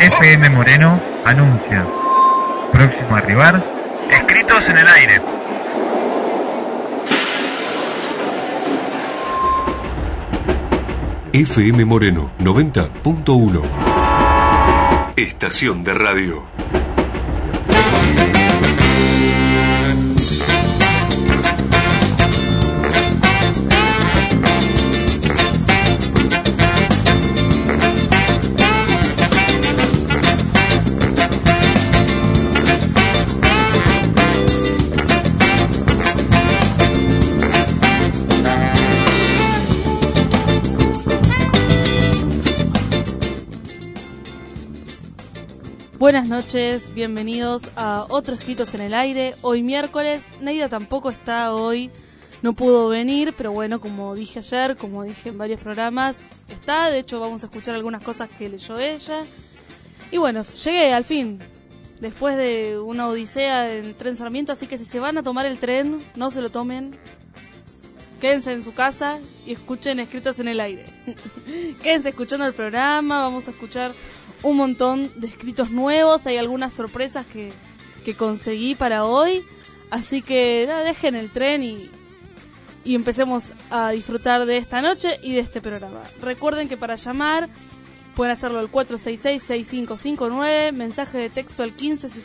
FM Moreno anuncia. Próximo a arribar, Escritos en el Aire. FM Moreno 90.1. Estación de radio. Buenas noches, bienvenidos a otro Escritos en el Aire. Hoy miércoles, Neida tampoco está hoy, no pudo venir, pero bueno, como dije ayer, como dije en varios programas, está. De hecho vamos a escuchar algunas cosas que leyó ella. Y bueno, llegué al fin, después de una odisea en Tren Sarmiento, así que si se van a tomar el tren, no se lo tomen. Quédense en su casa y escuchen Escritos en el Aire. Quédense escuchando el programa, vamos a escuchar un montón de escritos nuevos, hay algunas sorpresas que conseguí para hoy, así que nada, dejen el tren y empecemos a disfrutar de esta noche y de este programa. Recuerden que para llamar pueden hacerlo al 466-6559, mensaje de texto al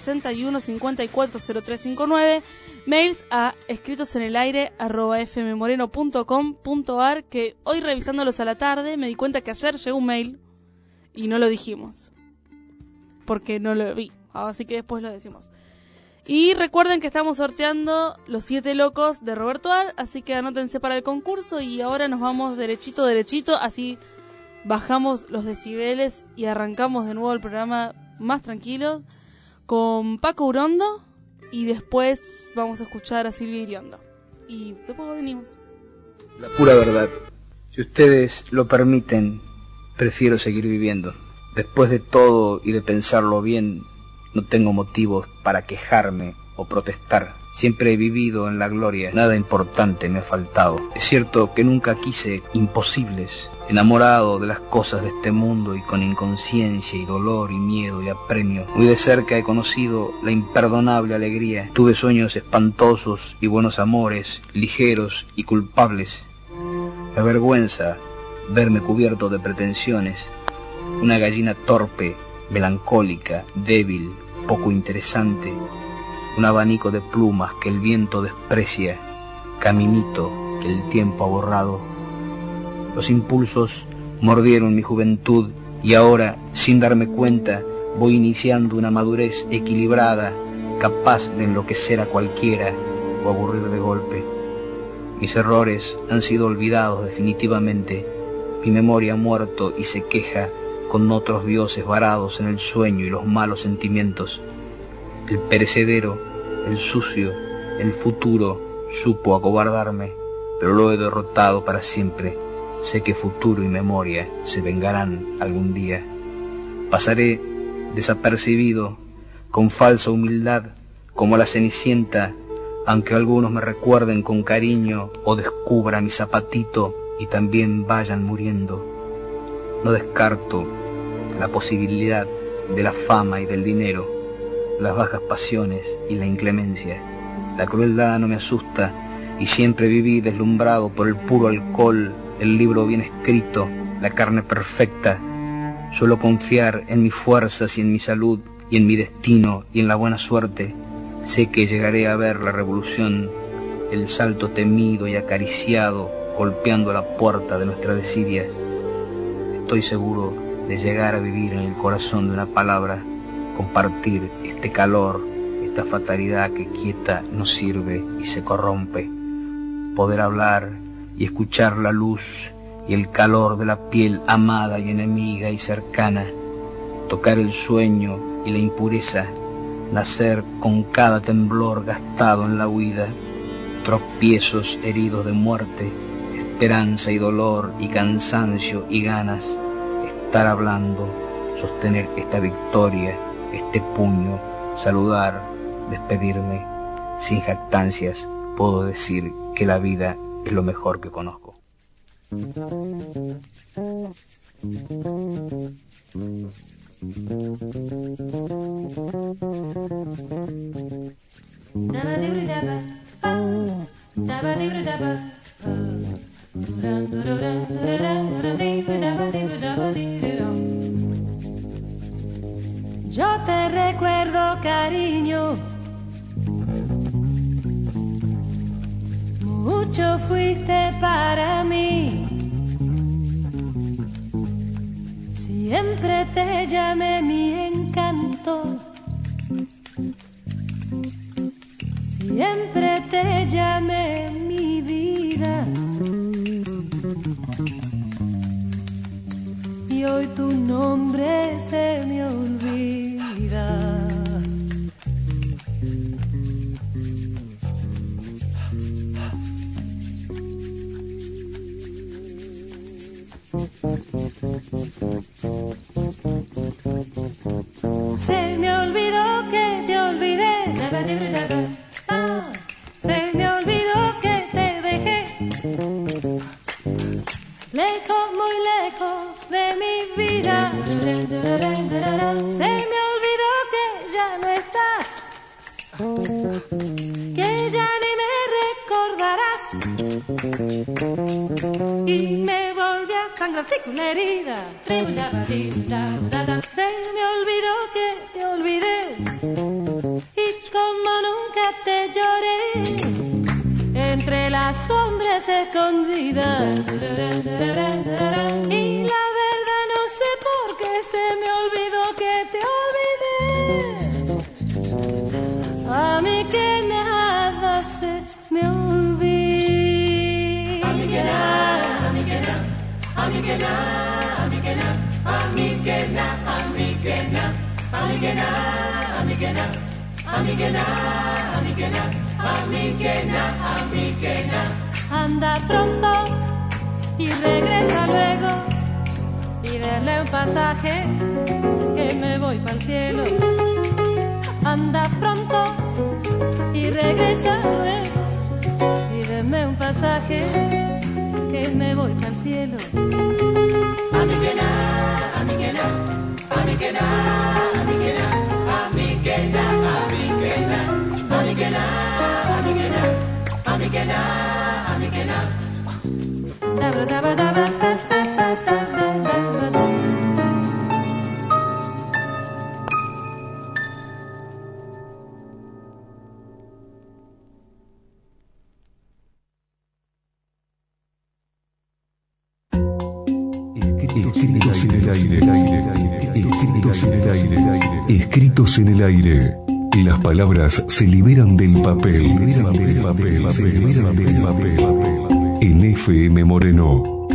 1561-540359, mails a escritosenelaire@fmmoreno.com.ar, que hoy revisándolos a la tarde me di cuenta que ayer llegó un mail y no lo dijimos, porque no lo vi, así que después lo decimos. Y recuerden que estamos sorteando Los 7 Locos de Roberto Ar, así que anótense para el concurso y ahora nos vamos derechito, así bajamos los decibeles y arrancamos de nuevo el programa más tranquilo con Paco Urondo y después vamos a escuchar a Silvia Iriondo. Y después venimos. La pura verdad, si ustedes lo permiten, prefiero seguir viviendo. Después de todo y de pensarlo bien, no tengo motivos para quejarme o protestar. Siempre he vivido en la gloria, nada importante me ha faltado. Es cierto que nunca quise imposibles, enamorado de las cosas de este mundo y con inconsciencia y dolor y miedo y apremio. Muy de cerca he conocido la imperdonable alegría. Tuve sueños espantosos y buenos amores, ligeros y culpables. Me avergüenza verme cubierto de pretensiones, una gallina torpe, melancólica, débil, poco interesante, un abanico de plumas que el viento desprecia, caminito que el tiempo ha borrado. Los impulsos mordieron mi juventud y ahora, sin darme cuenta, voy iniciando una madurez equilibrada, capaz de enloquecer a cualquiera o aburrir de golpe. Mis errores han sido olvidados definitivamente. Mi memoria ha muerto y se queja con otros dioses varados en el sueño y los malos sentimientos. El perecedero, el sucio, el futuro supo acobardarme, pero lo he derrotado para siempre. Sé que futuro y memoria se vengarán algún día. Pasaré desapercibido, con falsa humildad, como la Cenicienta, aunque algunos me recuerden con cariño o descubra mi zapatito y también vayan muriendo. No descarto la posibilidad de la fama y del dinero, las bajas pasiones y la inclemencia. La crueldad no me asusta y siempre viví deslumbrado por el puro alcohol, el libro bien escrito, la carne perfecta. Suelo confiar en mis fuerzas y en mi salud y en mi destino y en la buena suerte. Sé que llegaré a ver la revolución, el salto temido y acariciado golpeando la puerta de nuestra desidia. Estoy seguro de llegar a vivir en el corazón de una palabra, compartir este calor, esta fatalidad que quieta no sirve y se corrompe. Poder hablar y escuchar la luz y el calor de la piel amada y enemiga y cercana, tocar el sueño y la impureza, nacer con cada temblor gastado en la huida, tropiezos heridos de muerte, esperanza y dolor y cansancio y ganas, estar hablando, sostener esta victoria, este puño, saludar, despedirme. Sin jactancias puedo decir que la vida es lo mejor que conozco. Yo te recuerdo, cariño, mucho fuiste para mí. Siempre te llamé mi encanto, siempre te llamé mi vida. Y hoy tu nombre se me olvida. Se me olvidó que te olvidé. Se me olvidó que te dejé. Lejos, muy lejos de mi vida. Se me olvidó que ya no estás, que ya ni me recordarás. Y me volví a sangrarte la herida. Se me olvidó que te olvidé. Y como nunca te lloré, entre las sombras escondidas. Y la verdad no sé por qué se me olvidó que te olvidé. A mí que nada se me olvida. A mí que nada, a mí que nada, a mí que nada, a mí que nada, a mí que nada, a mí que nada, a mí que nada, a mí que nada, a mí que nada, a mí que nada. A mí que na, a mí que na. Anda pronto y regresa luego y denle un pasaje que me voy pa'l cielo. Anda pronto y regresa luego y denme un pasaje que me voy pa'l cielo. A mí que na, a mí que na, a mí que na, a mí que na, a mí que na, a mí que na, a mí que na. Escritos en el aire. Escritos en el aire. Escritos en el aire. Las palabras se liberan del papel. En FM Moreno.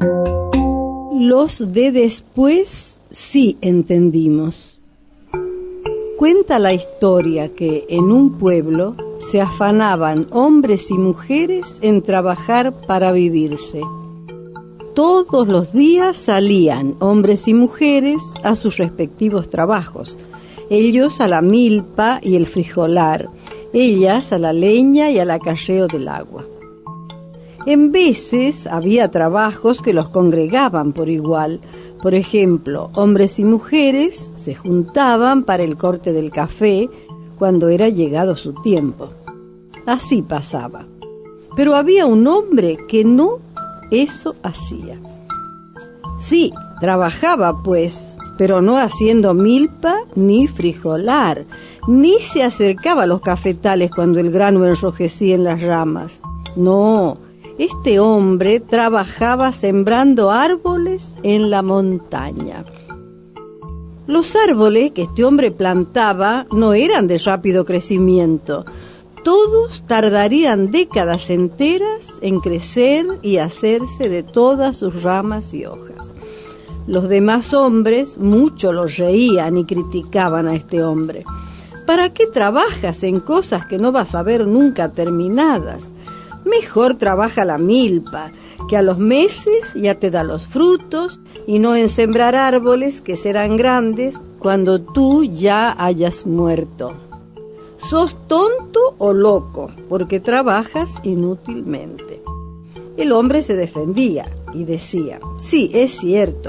Los de después sí entendimos. Cuenta la historia que en un pueblo se afanaban hombres y mujeres en trabajar para vivirse. Todos los días salían hombres y mujeres a sus respectivos trabajos. Ellos a la milpa y el frijolar, ellas a la leña y al acarreo del agua. En veces había trabajos que los congregaban por igual. Por ejemplo, hombres y mujeres se juntaban para el corte del café cuando era llegado su tiempo. Así pasaba. Pero había un hombre que no eso hacía. Sí, trabajaba pues, pero no haciendo milpa ni frijolar, ni se acercaba a los cafetales cuando el grano enrojecía en las ramas. No, este hombre trabajaba sembrando árboles en la montaña. Los árboles que este hombre plantaba no eran de rápido crecimiento. Todos tardarían décadas enteras en crecer y hacerse de todas sus ramas y hojas. Los demás hombres mucho los reían y criticaban a este hombre. ¿Para qué trabajas en cosas que no vas a ver nunca terminadas? Mejor trabaja la milpa, que a los meses ya te da los frutos, y no en sembrar árboles que serán grandes cuando tú ya hayas muerto. ¿Sos tonto o loco? Porque trabajas inútilmente. El hombre se defendía y decía: sí, es cierto,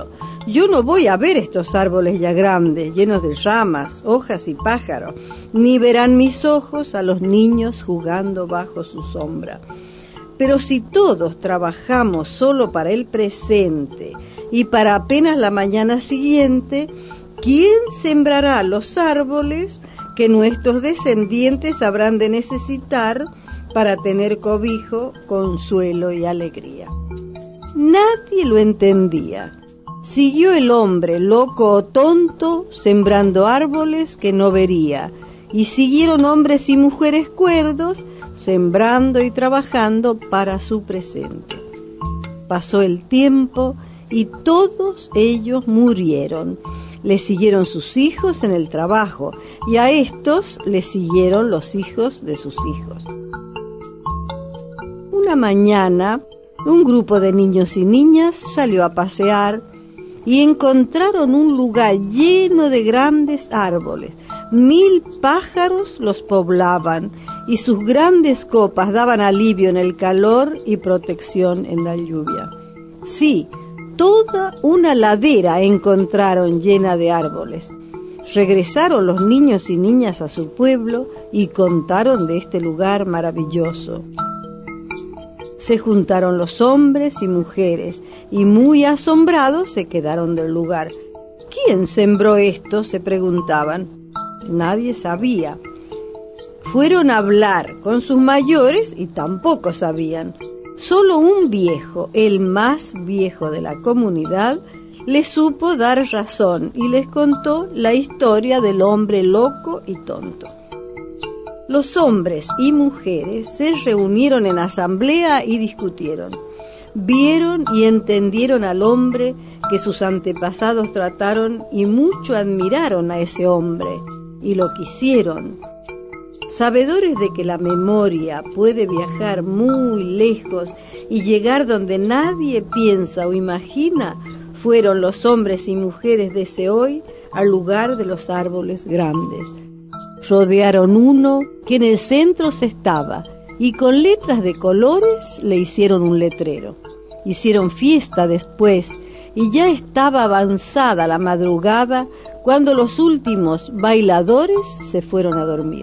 Yo no voy a ver estos árboles ya grandes, llenos de ramas, hojas y pájaros, ni verán mis ojos a los niños jugando bajo su sombra. Pero si todos trabajamos solo para el presente y para apenas la mañana siguiente, ¿quién sembrará los árboles que nuestros descendientes habrán de necesitar para tener cobijo, consuelo y alegría? Nadie lo entendía. Siguió el hombre, loco o tonto, sembrando árboles que no vería, y siguieron hombres y mujeres cuerdos, sembrando y trabajando para su presente. Pasó el tiempo y todos ellos murieron. Le siguieron sus hijos en el trabajo, y a estos le siguieron los hijos de sus hijos. Una mañana, un grupo de niños y niñas salió a pasear y encontraron un lugar lleno de grandes árboles. 1000 pájaros los poblaban y sus grandes copas daban alivio en el calor y protección en la lluvia. Sí, toda una ladera encontraron llena de árboles. Regresaron los niños y niñas a su pueblo y contaron de este lugar maravilloso. Se juntaron los hombres y mujeres y muy asombrados se quedaron del lugar. ¿Quién sembró esto?, se preguntaban. Nadie sabía. Fueron a hablar con sus mayores y tampoco sabían. Solo un viejo, el más viejo de la comunidad, les supo dar razón y les contó la historia del hombre loco y tonto. Los hombres y mujeres se reunieron en asamblea y discutieron. Vieron y entendieron al hombre que sus antepasados trataron y mucho admiraron a ese hombre y lo quisieron. Sabedores de que la memoria puede viajar muy lejos y llegar donde nadie piensa o imagina, fueron los hombres y mujeres de ese hoy al lugar de los árboles grandes. Rodearon uno que en el centro se estaba y con letras de colores le hicieron un letrero. Hicieron fiesta después y ya estaba avanzada la madrugada cuando los últimos bailadores se fueron a dormir.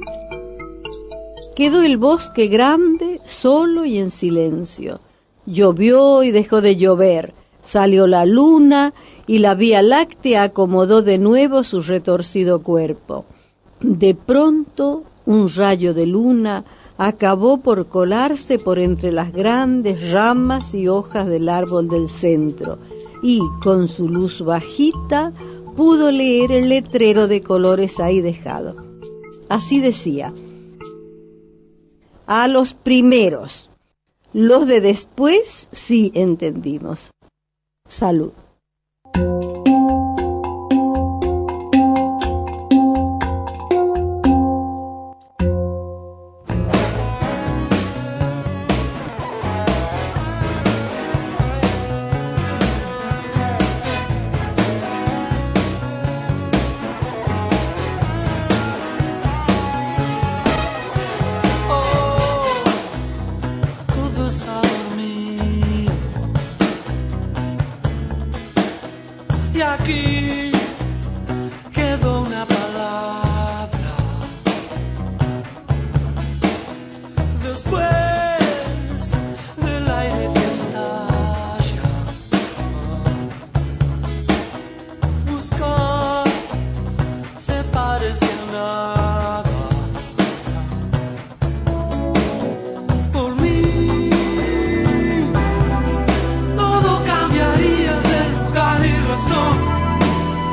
Quedó el bosque grande, solo y en silencio. Llovió y dejó de llover. Salió la luna y la Vía Láctea acomodó de nuevo su retorcido cuerpo. De pronto, un rayo de luna acabó por colarse por entre las grandes ramas y hojas del árbol del centro y, con su luz bajita, pudo leer el letrero de colores ahí dejado. Así decía: a los primeros, los de después sí entendimos. Salud. Y aquí quedó una palabra. Después del aire que estalla, buscar se parece a nada. Por mí todo cambiaría de lugar y razón.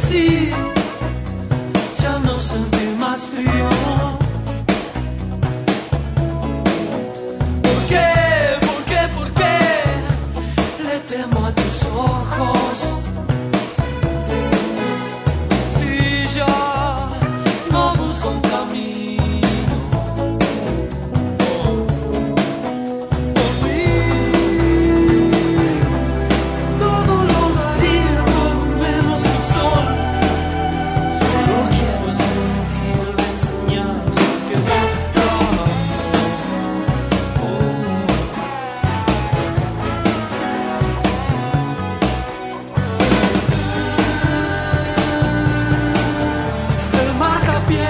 así, ya no sentí más frío. ¿Por qué? ¿Por qué? ¿Por qué? Le temo a tus ojos. Si ya no busco un camino, por mí todo lo daría por menos el sol. Solo quiero sentir la enseñanza que da. El marcapié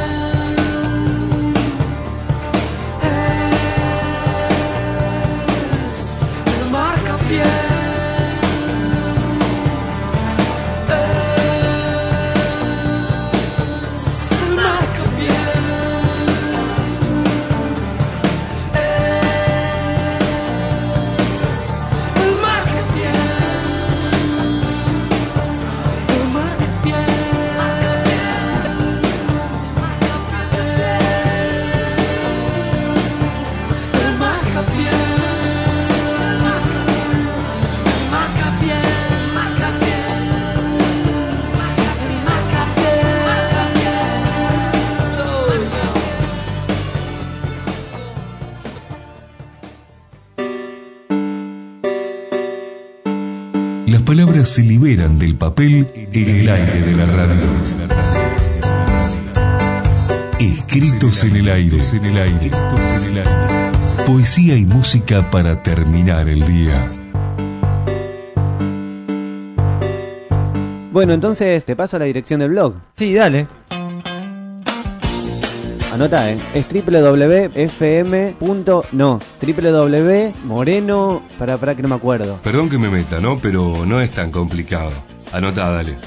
es el marcapié. El marcapié el marcapié. El marcapié. El marcapié. Las palabras se liberan del papel en el aire de la radio. Escritos en el aire. Poesía y música para terminar el día. Bueno, entonces te paso la dirección del blog. Sí, dale. Anota, es www.moreno. Para que no me acuerdo. Perdón que me meta, ¿no? Pero no es tan complicado. Anotá, dale.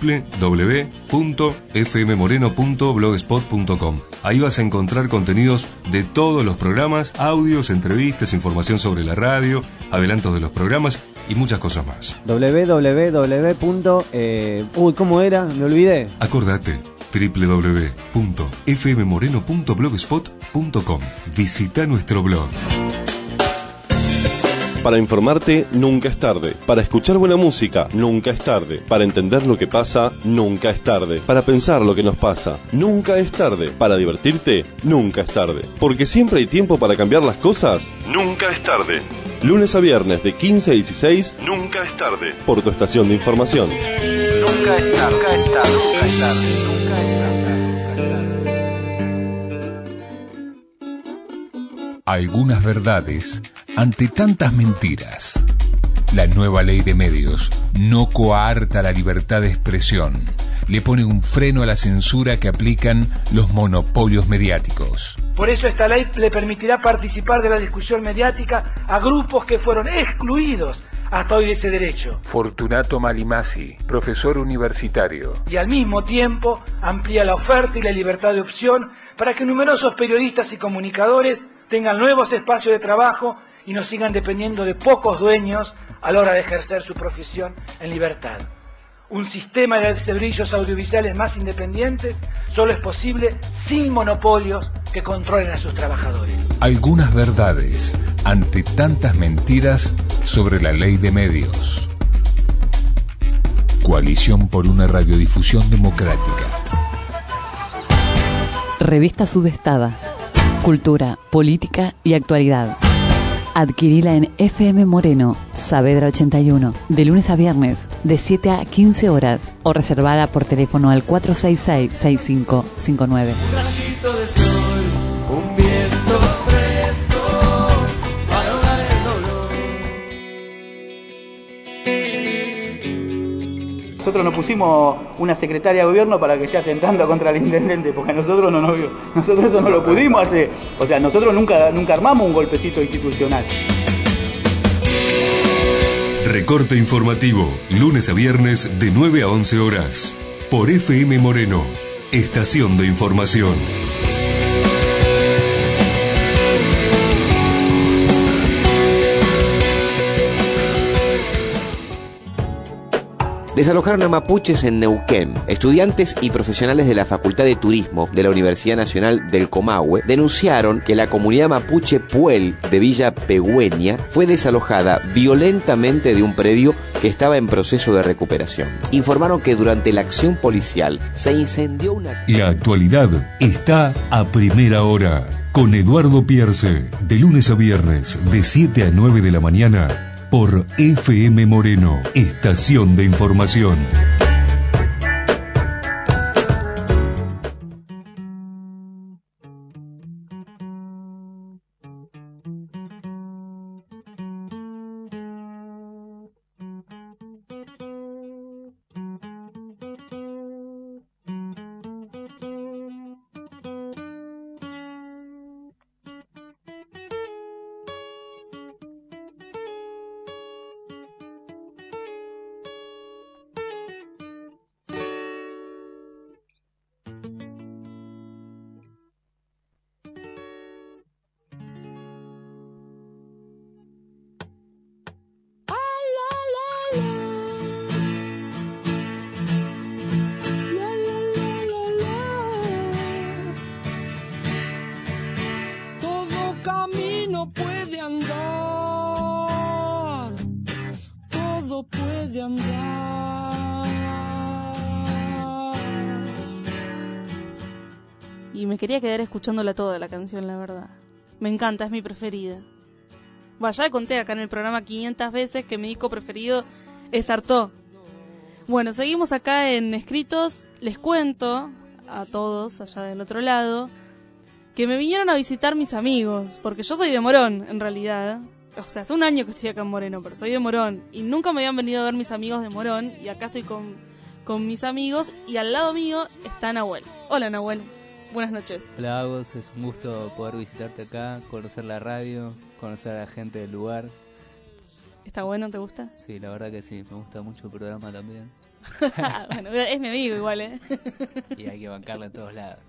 www.fmmoreno.blogspot.com. Ahí vas a encontrar contenidos de todos los programas, audios, entrevistas, información sobre la radio, adelantos de los programas y muchas cosas más. ¿Cómo era? Me olvidé. Acordate, www.fmmoreno.blogspot.com. Visita nuestro blog. Para informarte, nunca es tarde. Para escuchar buena música, nunca es tarde. Para entender lo que pasa, nunca es tarde. Para pensar lo que nos pasa, nunca es tarde. Para divertirte, nunca es tarde. Porque siempre hay tiempo para cambiar las cosas, nunca es tarde. Lunes a viernes de 15 a 16, nunca es tarde. Por tu estación de información. Nunca es tarde, nunca es tarde, nunca es tarde, nunca es tarde. Algunas verdades ante tantas mentiras. La nueva ley de medios no coarta la libertad de expresión. Le pone un freno a la censura que aplican los monopolios mediáticos. Por eso esta ley le permitirá participar de la discusión mediática a grupos que fueron excluidos hasta hoy de ese derecho. Fortunato Malimasi, profesor universitario. Y al mismo tiempo amplía la oferta y la libertad de opción para que numerosos periodistas y comunicadores tengan nuevos espacios de trabajo y no sigan dependiendo de pocos dueños a la hora de ejercer su profesión en libertad. Un sistema de servicios audiovisuales más independientes solo es posible sin monopolios que controlen a sus trabajadores. Algunas verdades ante tantas mentiras sobre la ley de medios. Coalición por una radiodifusión democrática. Revista Sudestada. Cultura, política y actualidad. Adquirila en FM Moreno, Saavedra 81, de lunes a viernes, de 7 a 15 horas, o reservada por teléfono al 466-6559. Un rayito de sol, un viento fresco, para ahogar el dolor. Nosotros nos pusimos una secretaria de gobierno para que esté atentando contra el intendente, porque nosotros nosotros eso no lo pudimos hacer. O sea, nosotros nunca armamos un golpecito institucional. Recorte informativo, lunes a viernes de 9 a 11 horas. Por FM Moreno, estación de información. desalojaron a mapuches en Neuquén. Estudiantes y profesionales de la Facultad de Turismo de la Universidad Nacional del Comahue denunciaron que la comunidad mapuche Puel de Villa Pegüeña fue desalojada violentamente de un predio que estaba en proceso de recuperación. Informaron que durante la acción policial se incendió una... La actualidad está a primera hora con Eduardo Pierce, de lunes a viernes de 7 a 9 de la mañana por FM Moreno, estación de información. Y me quería quedar escuchándola toda la canción, la verdad. Me encanta, es mi preferida. Ya le conté acá en el programa 500 veces que mi disco preferido es Artaud. Bueno, seguimos acá en Escritos. Les cuento a todos allá del otro lado que me vinieron a visitar mis amigos, porque yo soy de Morón, en realidad. O sea, hace un año que estoy acá en Moreno, pero soy de Morón. Y nunca me habían venido a ver mis amigos de Morón. Y acá estoy con mis amigos. Y al lado mío está Nahuel. Hola, Nahuel. Buenas noches. Hola, Agos. Es un gusto poder visitarte acá, conocer la radio, conocer a la gente del lugar. ¿Está bueno? ¿Te gusta? Sí, la verdad que sí. Me gusta mucho el programa también. Bueno, es mi amigo igual, ¿eh? Y hay que bancarlo en todos lados.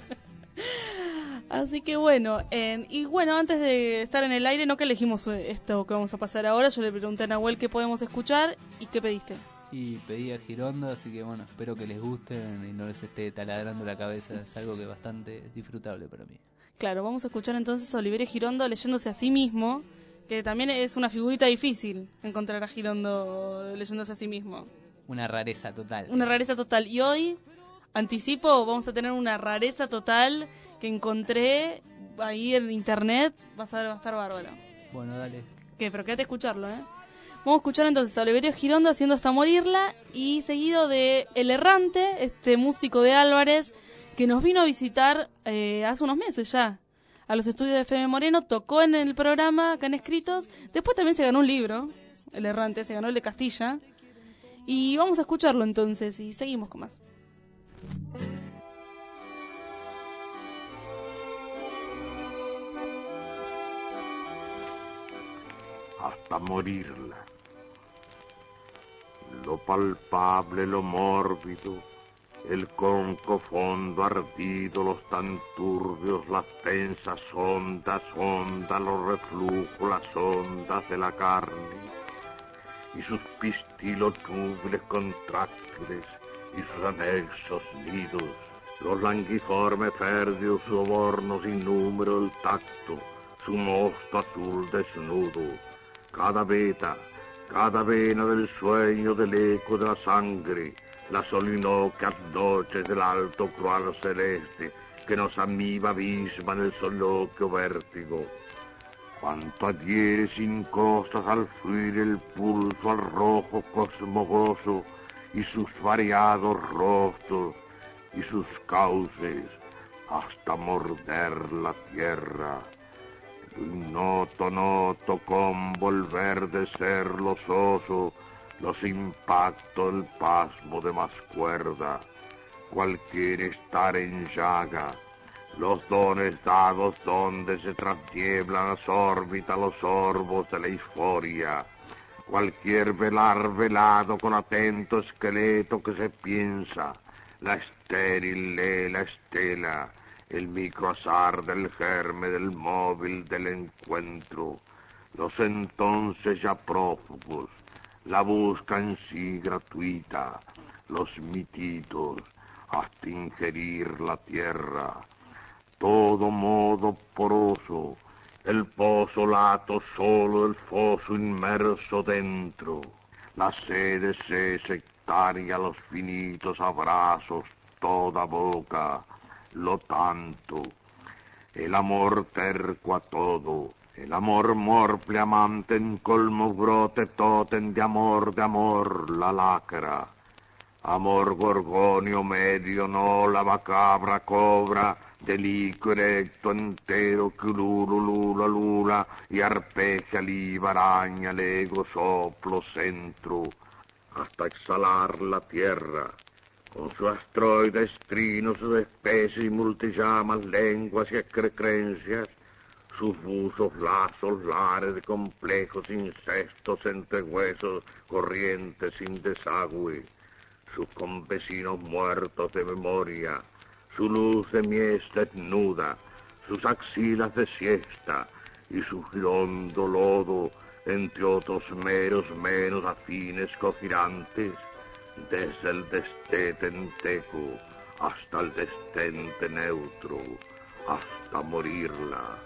Así que bueno, y bueno, antes de estar en el aire, no que elegimos esto que vamos a pasar ahora, yo le pregunté a Nahuel qué podemos escuchar y qué pediste. Y pedí a Girondo, así que bueno, espero que les guste y no les esté taladrando la cabeza. Es algo que es bastante disfrutable para mí. Claro, vamos a escuchar entonces a Oliverio Girondo leyéndose a sí mismo, que también es una figurita difícil encontrar a Girondo leyéndose a sí mismo. Una rareza total. Una rareza total. Y hoy, anticipo, vamos a tener una rareza total que encontré ahí en internet. Va a estar bárbaro. Bueno, dale. ¿Qué? Pero quédate a escucharlo, ¿eh? Vamos a escuchar entonces a Oliverio Girondo haciendo Hasta Morirla y seguido de El Errante, este músico de Álvarez que nos vino a visitar hace unos meses ya a los estudios de FM Moreno, tocó en el programa acá en Escritos, después también se ganó un libro, El Errante, se ganó el de Castilla, y vamos a escucharlo entonces y seguimos con más. Hasta morirla. Lo palpable, lo mórbido, el conco fondo ardido, los tan turbios, las tensas ondas, los reflujos, las ondas de la carne, y sus pistilos núbiles contráctiles, y sus anexos nidos, los languiformes férreos, sobornos sin número el tacto, su mosto azul desnudo, cada veta, cada vena del sueño, del eco de la sangre, las solinocas noches del alto cruel celeste que nos amiba abisma en el soloquio vértigo. Cuanto adhiere sin costas al fluir el pulso al rojo cosmogoso y sus variados rostros y sus cauces hasta morder la tierra. Noto convolver de ser los osos, los impactos, el pasmo de más cuerda, cualquier estar en llaga, los dones dados donde se trasnieblan las órbitas, los orbos de la euforia, cualquier velar velado con atento esqueleto que se piensa, la estéril la estela, el microazar del germe, del móvil, del encuentro, los entonces ya prófugos, la busca en sí gratuita, los mititos, hasta ingerir la tierra. Todo modo poroso, el pozo lato solo, el foso inmerso dentro. La sede se sectaria, los finitos abrazos, toda boca, lo tanto. El amor terco a todo, el amor morple amante en colmo brote totem de amor, la lacra. Amor gorgonio medio, no la macabra cobra, delico erecto entero que lula, lula, y arpegia liba araña, lego soplo centro, hasta exhalar la tierra, con su astroide estrino, sus especies y multillamas lenguas y excrecencias, sus buzos lazos lares de complejos incestos entre huesos, corrientes sin desagüe, sus convecinos muertos de memoria, su luz de mies desnuda, sus axilas de siesta y su girondo lodo, entre otros meros menos afines cogirantes, desde el destete enteco hasta el destente neutro, hasta morirla.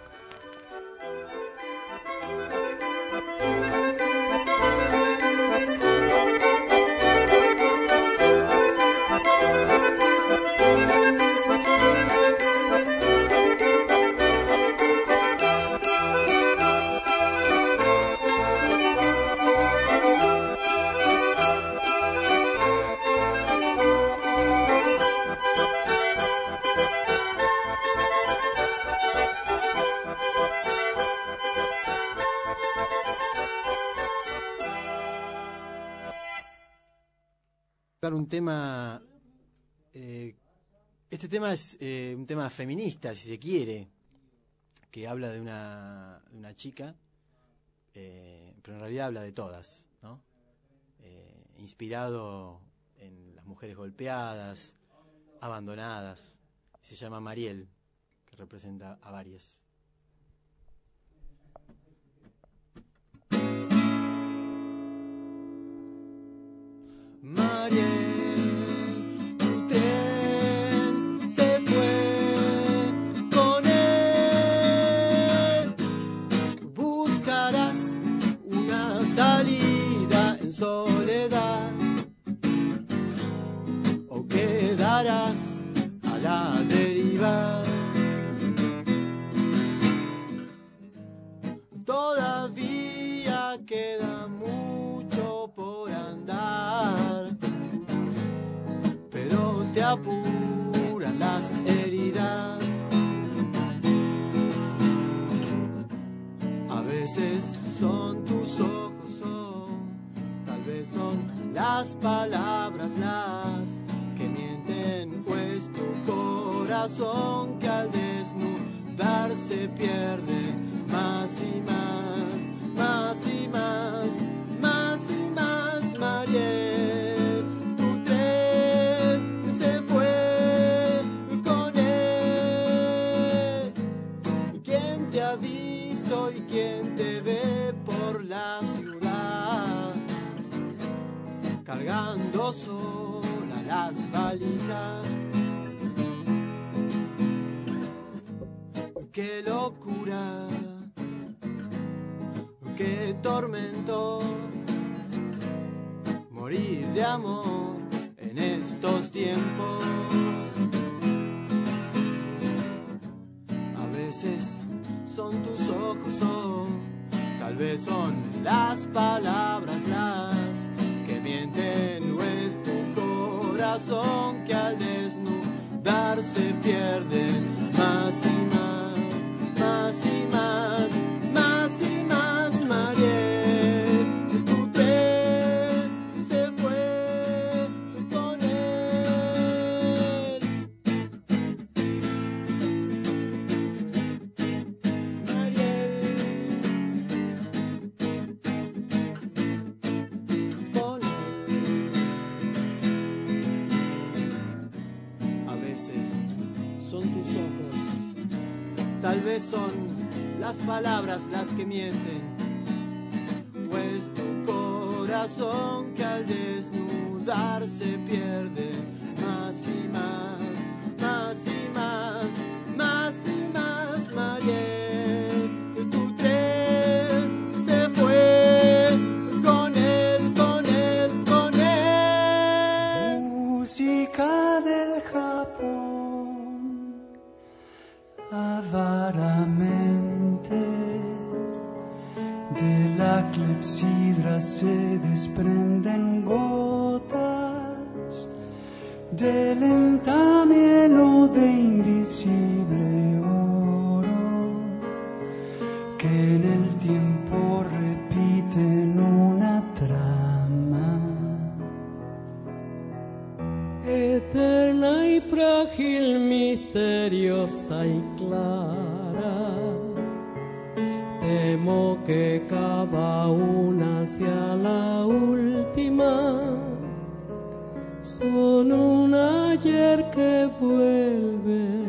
Un tema, este tema es un tema feminista, si se quiere, que habla de una chica, pero en realidad habla de todas, ¿no? Inspirado en las mujeres golpeadas, abandonadas. Se llama Mariel, que representa a varias. Mariel, tu tren se fue con él. Buscarás una salida en soledad o quedarás a la deriva. Todavía queda mucho por andar, pero te apuran las heridas. A veces son tus ojos o tal vez son las palabras las que mienten, pues tu corazón que al desnudar se pierde más y más, más y más, más y más. Mariel, tu tren se fue con él. ¿Quién te ha visto y quién te ve por la ciudad? Cargando sola las valijas. Qué locura, qué tormento, morir de amor en estos tiempos. A veces son tus ojos o tal vez son las palabras las que mienten, o es tu corazón que al desnudar se pierde más y más, más y más, más y más. Mariel, tu tren se fue con él. Mariel, con él. A veces son tus ojos, tal vez son las palabras las que mienten, pues tu corazón corazón que al desnudar se pierde más y más, más y más, más y más. Mariel, tu tren se fue con él, con él, con él. Música del Japón, avaramente de la clepsidra se desprenden gotas de lenta miel de invisible oro que en el tiempo repiten una trama eterna y frágil, misteriosa y clara. Temo que cada una sea la última. Son un ayer que vuelve.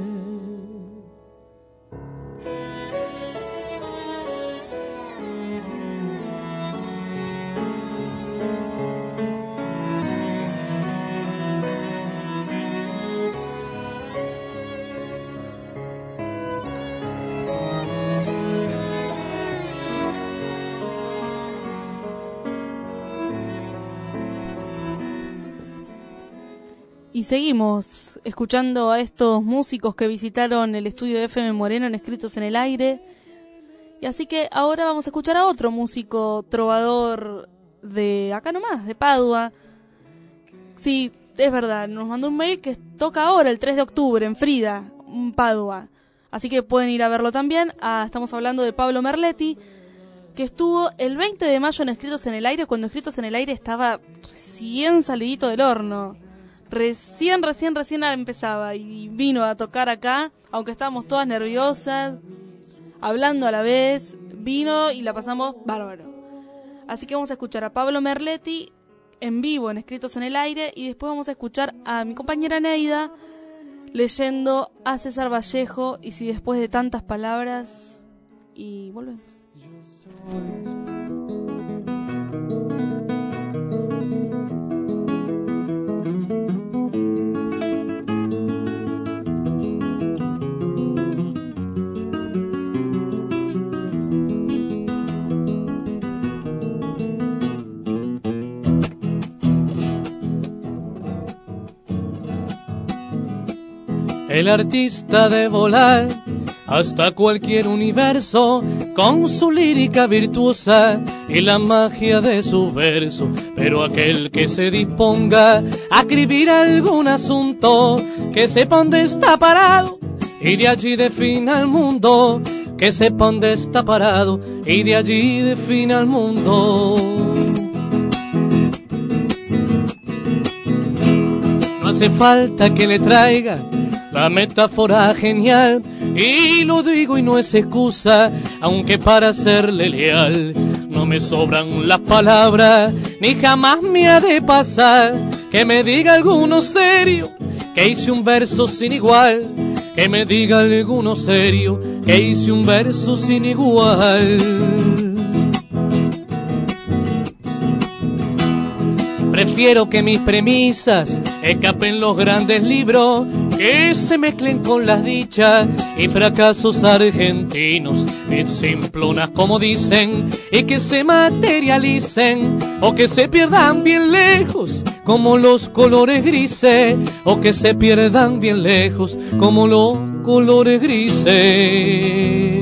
Y seguimos escuchando a estos músicos que visitaron el estudio de FM Moreno en Escritos en el Aire. Y así que ahora vamos a escuchar a otro músico trovador de acá nomás, de Padua. Sí, es verdad, nos mandó un mail que toca ahora, el 3 de octubre, en Frida, Padua. Así que pueden ir a verlo también. Estamos hablando de Pablo Merletti, que estuvo el 20 de mayo en Escritos en el Aire, cuando Escritos en el Aire estaba recién salidito del horno. Recién empezaba y vino a tocar acá, aunque estábamos todas nerviosas, hablando a la vez, vino y la pasamos bárbaro. Así que vamos a escuchar a Pablo Merletti en vivo en Escritos en el Aire y después vamos a escuchar a mi compañera Neida leyendo a César Vallejo y si después de tantas palabras y volvemos. El artista de volar hasta cualquier universo con su lírica virtuosa y la magia de su verso. Pero aquel que se disponga a escribir algún asunto, que sepa dónde está parado y de allí defina el mundo. Que sepa dónde está parado y de allí defina el mundo. No hace falta que le traiga la metáfora genial, y lo digo y no es excusa, aunque para serle leal no me sobran las palabras, ni jamás me ha de pasar que me diga alguno serio que hice un verso sin igual, que me diga alguno serio que hice un verso sin igual. Prefiero que mis premisas escapen los grandes libros, que se mezclen con las dichas y fracasos argentinos, bien simplonas como dicen, y que se materialicen o que se pierdan bien lejos como los colores grises, o que se pierdan bien lejos como los colores grises.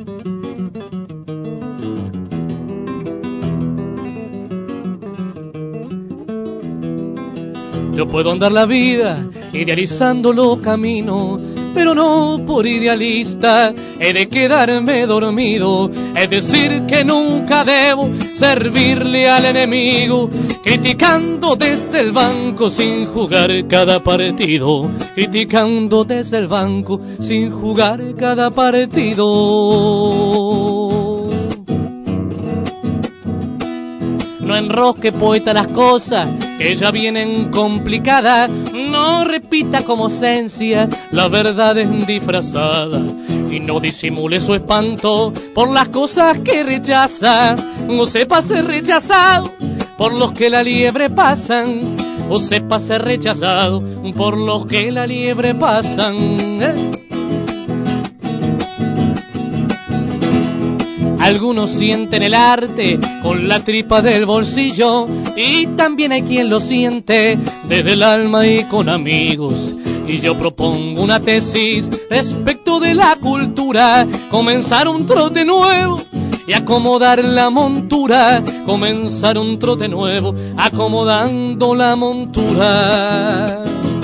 Yo puedo andar la vida idealizando los caminos, pero no por idealista he de quedarme dormido. Es decir, que nunca debo servirle al enemigo, criticando desde el banco sin jugar cada partido, criticando desde el banco sin jugar cada partido. No enrosque, poeta, las cosas que ya vienen complicadas. No repita como esencia la verdad es disfrazada, y no disimule su espanto por las cosas que rechaza. No sepa ser rechazado por los que la liebre pasan, o sepa ser rechazado por los que la liebre pasan. Algunos sienten el arte con la tripa del bolsillo y también hay quien lo siente desde el alma y con amigos. Y yo propongo una tesis respecto de la cultura, comenzar un trote nuevo y acomodar la montura, comenzar un trote nuevo acomodando la montura.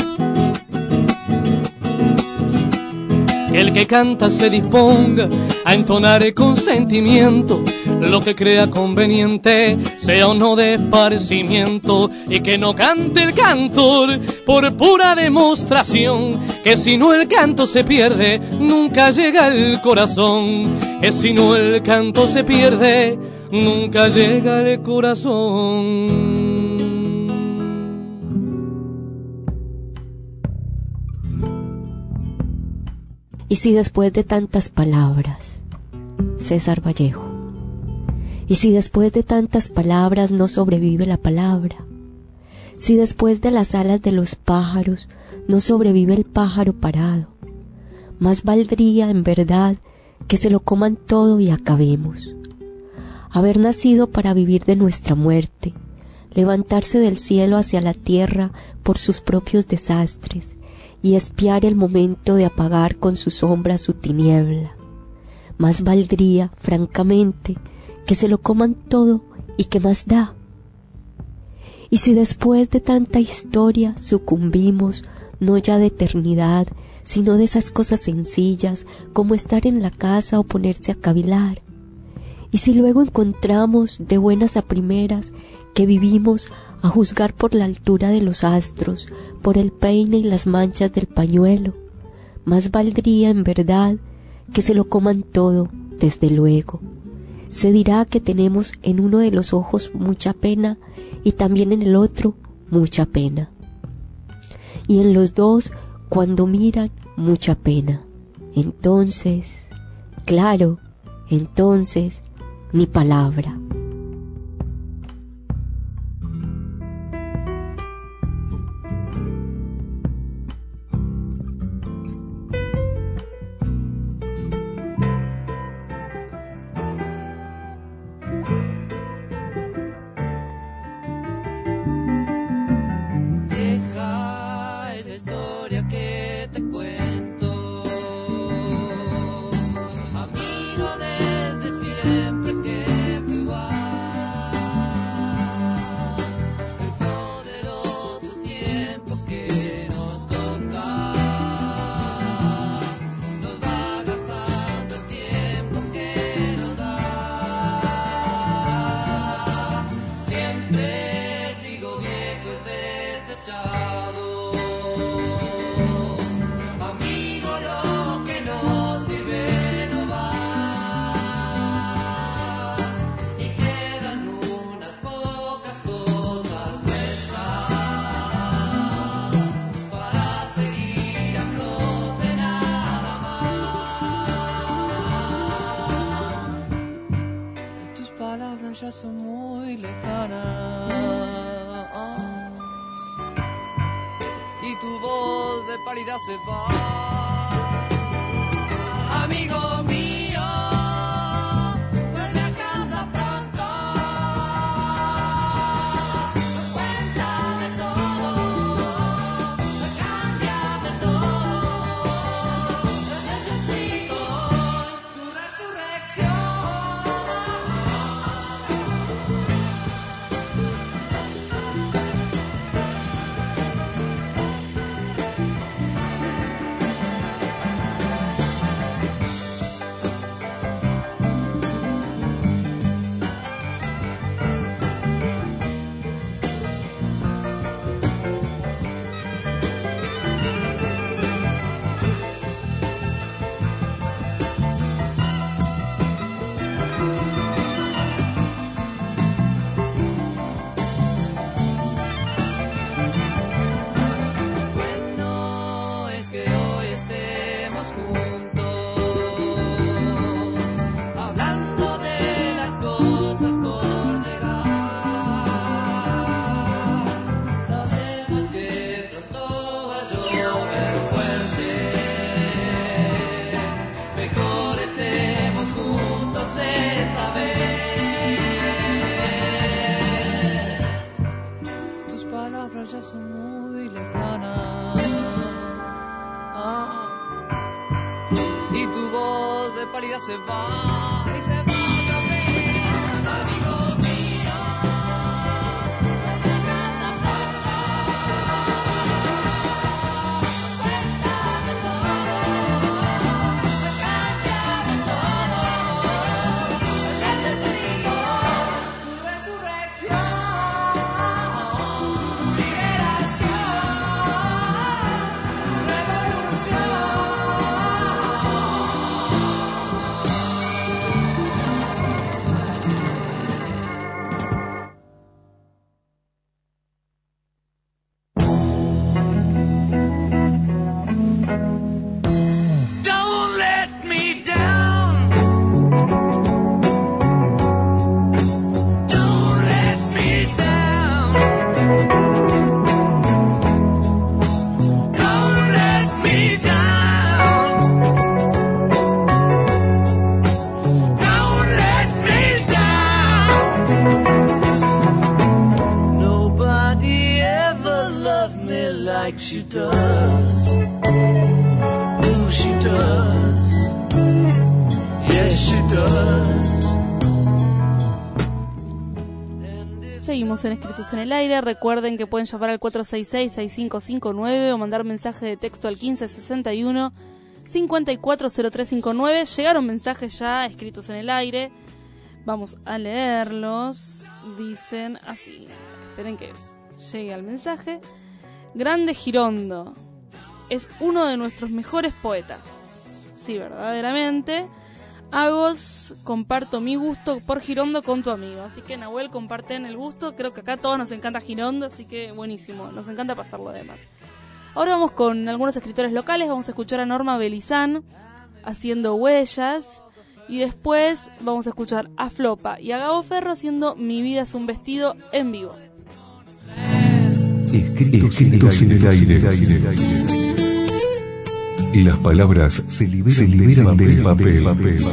El que canta se disponga a entonar con sentimiento lo que crea conveniente, sea o no de esparcimiento, y que no cante el cantor por pura demostración, que si no el canto se pierde, nunca llega al corazón, que si no el canto se pierde, nunca llega al corazón. Y si después de tantas palabras, César Vallejo, y si después de tantas palabras no sobrevive la palabra, si después de las alas de los pájaros no sobrevive el pájaro parado, más valdría en verdad que se lo coman todo y acabemos. Haber nacido para vivir de nuestra muerte, levantarse del cielo hacia la tierra por sus propios desastres, y espiar el momento de apagar con su sombra su tiniebla. Más valdría, francamente, que se lo coman todo y que más da. Y si después de tanta historia sucumbimos, no ya de eternidad, sino de esas cosas sencillas como estar en la casa o ponerse a cavilar. Y si luego encontramos de buenas a primeras que vivimos a juzgar por la altura de los astros, por el peine y las manchas del pañuelo, más valdría en verdad que se lo coman todo, desde luego. Se dirá que tenemos en uno de los ojos mucha pena y también en el otro mucha pena. Y en los dos, cuando miran, mucha pena. Entonces, claro, entonces, ni palabra. Ya son muy lejanas y tu voz de pálida se va. Amigo mío, vuelve a casa pronto. Cuéntame todo, cámbiame todo. Necesito tu resurrección. día se va y se va otra vez, amigo mío. Seguimos en Escritos en el Aire. Recuerden que pueden llamar al 466-6559 o mandar mensaje de texto al 1561-540359. Llegaron mensajes ya escritos en el aire. Vamos a leerlos. Dicen así. Esperen que llegue el mensaje. Grande Girondo. Es uno de nuestros mejores poetas. Sí, verdaderamente. Agos, comparto mi gusto por Girondo con tu amigo. Así que Nahuel, comparten el gusto. Creo que acá a todos nos encanta Girondo, así que buenísimo. Nos encanta pasarlo además. Ahora vamos con algunos escritores locales. Vamos a escuchar a Norma Belizán haciendo Huellas. Y después vamos a escuchar a Flopa y a Gabo Ferro haciendo Mi vida es un vestido en vivo. Escritos en el aire. Y las palabras se liberan del papel.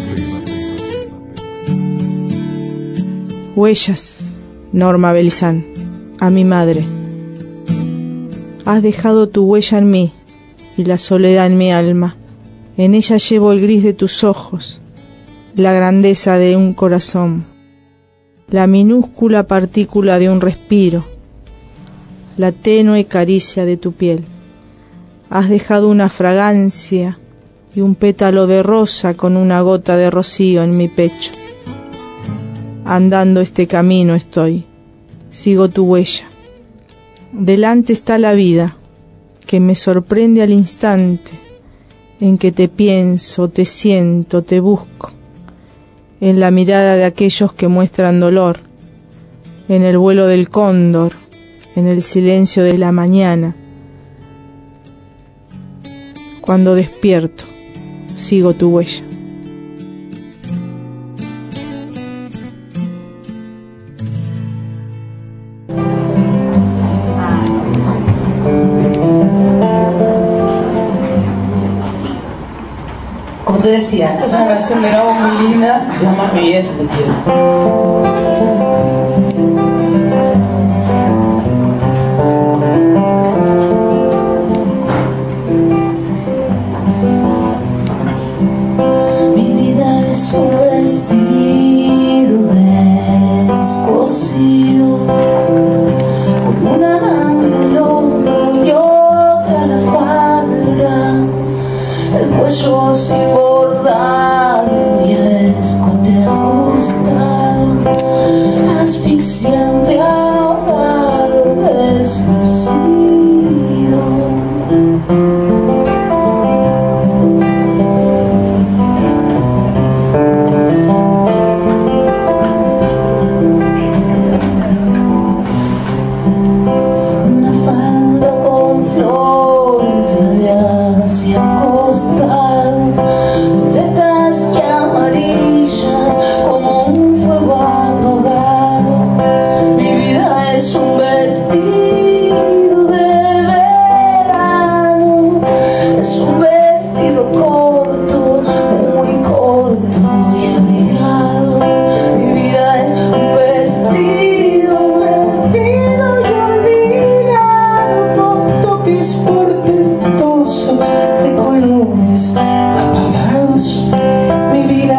Huellas, Norma Belizán, a mi madre. Has dejado tu huella en mí y la soledad en mi alma. En ella llevo el gris de tus ojos, la grandeza de un corazón, la minúscula partícula de un respiro, la tenue caricia de tu piel. Has dejado una fragancia y un pétalo de rosa con una gota de rocío en mi pecho. Andando este camino estoy, sigo tu huella. Delante está la vida, que me sorprende al instante en que te pienso, te siento, te busco. En la mirada de aquellos que muestran dolor, en el vuelo del cóndor, en el silencio de la mañana. Cuando despierto, sigo tu huella. Como te decía, esta es una canción de Gabo muy linda, se llama Mi vida es un vestido. Cuello sin bordado y el escote ajustado, asfixiante ahogado, deslucido. Una falda con flores radiadas y acostado, violetas y amarillas como un fuego apagado. Mi vida es un vestido de verano, es un vestido corto, muy corto y abrigado. Mi vida es un vestido perdido y olvidado, con toques portentosos de colores apagados. Mi vida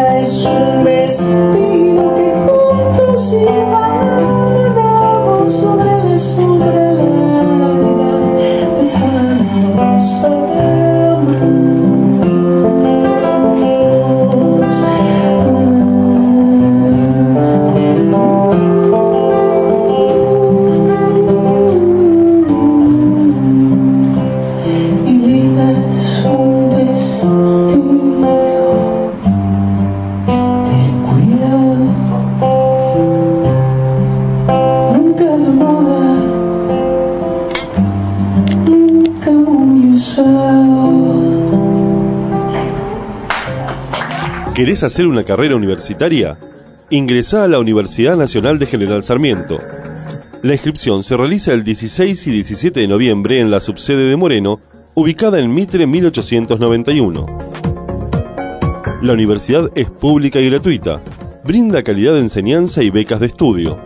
¿Querés hacer una carrera universitaria? Ingresá a la Universidad Nacional de General Sarmiento. La inscripción se realiza el 16 y 17 de noviembre en la subsede de Moreno, ubicada en Mitre 1891. La universidad es pública y gratuita. Brinda calidad de enseñanza y becas de estudio.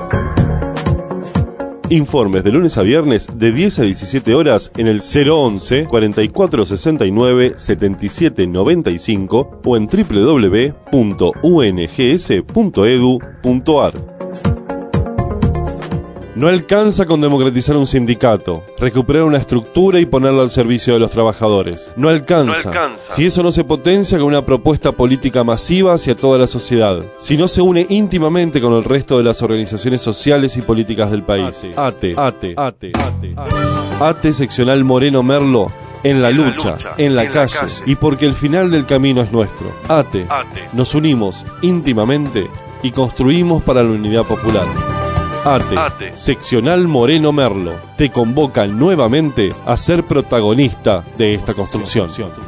Informes de lunes a viernes de 10 a 17 horas en el 011 4469 7795 o en www.ungs.edu.ar. No alcanza con democratizar un sindicato, recuperar una estructura y ponerla al servicio de los trabajadores. No alcanza. Si eso no se potencia con una propuesta política masiva hacia toda la sociedad. Si no se une íntimamente con el resto de las organizaciones sociales y políticas del país. ATE seccional Moreno Merlo. En la lucha, en la calle, y porque el final del camino es nuestro. ATE. Nos unimos íntimamente y construimos para la unidad popular. ATE, seccional Moreno Merlo, te convoca nuevamente a ser protagonista de esta construcción.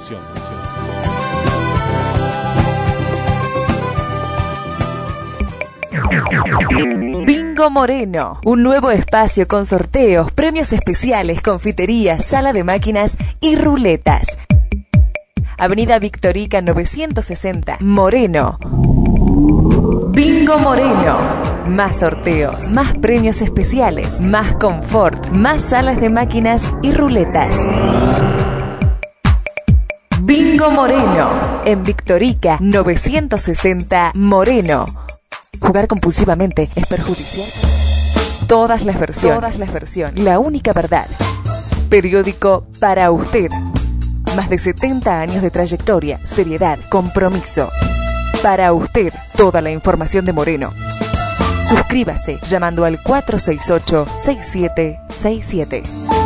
Bingo Moreno, un nuevo espacio con sorteos, premios especiales, confitería, sala de máquinas y ruletas. Avenida Victorica 960, Moreno. Bingo Moreno. Más sorteos, más premios especiales, más confort, más salas de máquinas y ruletas. Bingo Moreno. En Victorica 960, Moreno. Jugar compulsivamente es perjudicial. Todas las versiones. La única verdad. Periódico para usted. Más de 70 años de trayectoria, seriedad, compromiso. Para usted, toda la información de Moreno. Suscríbase llamando al 468-6767.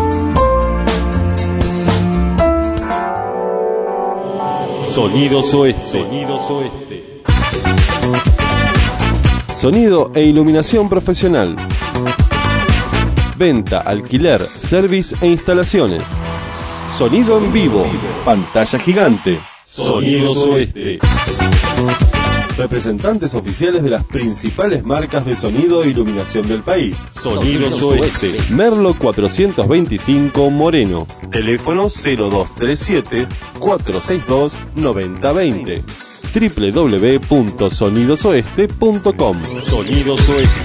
Sonidos Oeste. Sonido e iluminación profesional. Venta, alquiler, service e instalaciones. Sonido en vivo. Pantalla gigante. Sonidos Oeste. Representantes oficiales de las principales marcas de sonido e iluminación del país. Sonidos Oeste. Merlo 425 Moreno. Teléfono 0237-462-9020. www.sonidosoeste.com. Sonidos Oeste.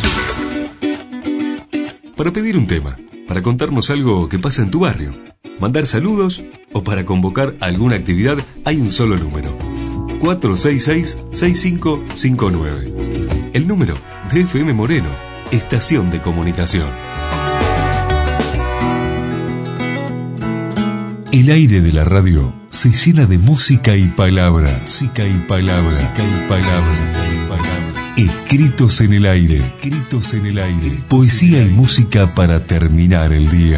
Para pedir un tema, para contarnos algo que pasa en tu barrio, mandar saludos o para convocar alguna actividad, hay un solo número: 466-6559. El número de FM Moreno, estación de comunicación. El aire de la radio se llena de música y palabras. Escritos en el aire. Poesía y música para terminar el día.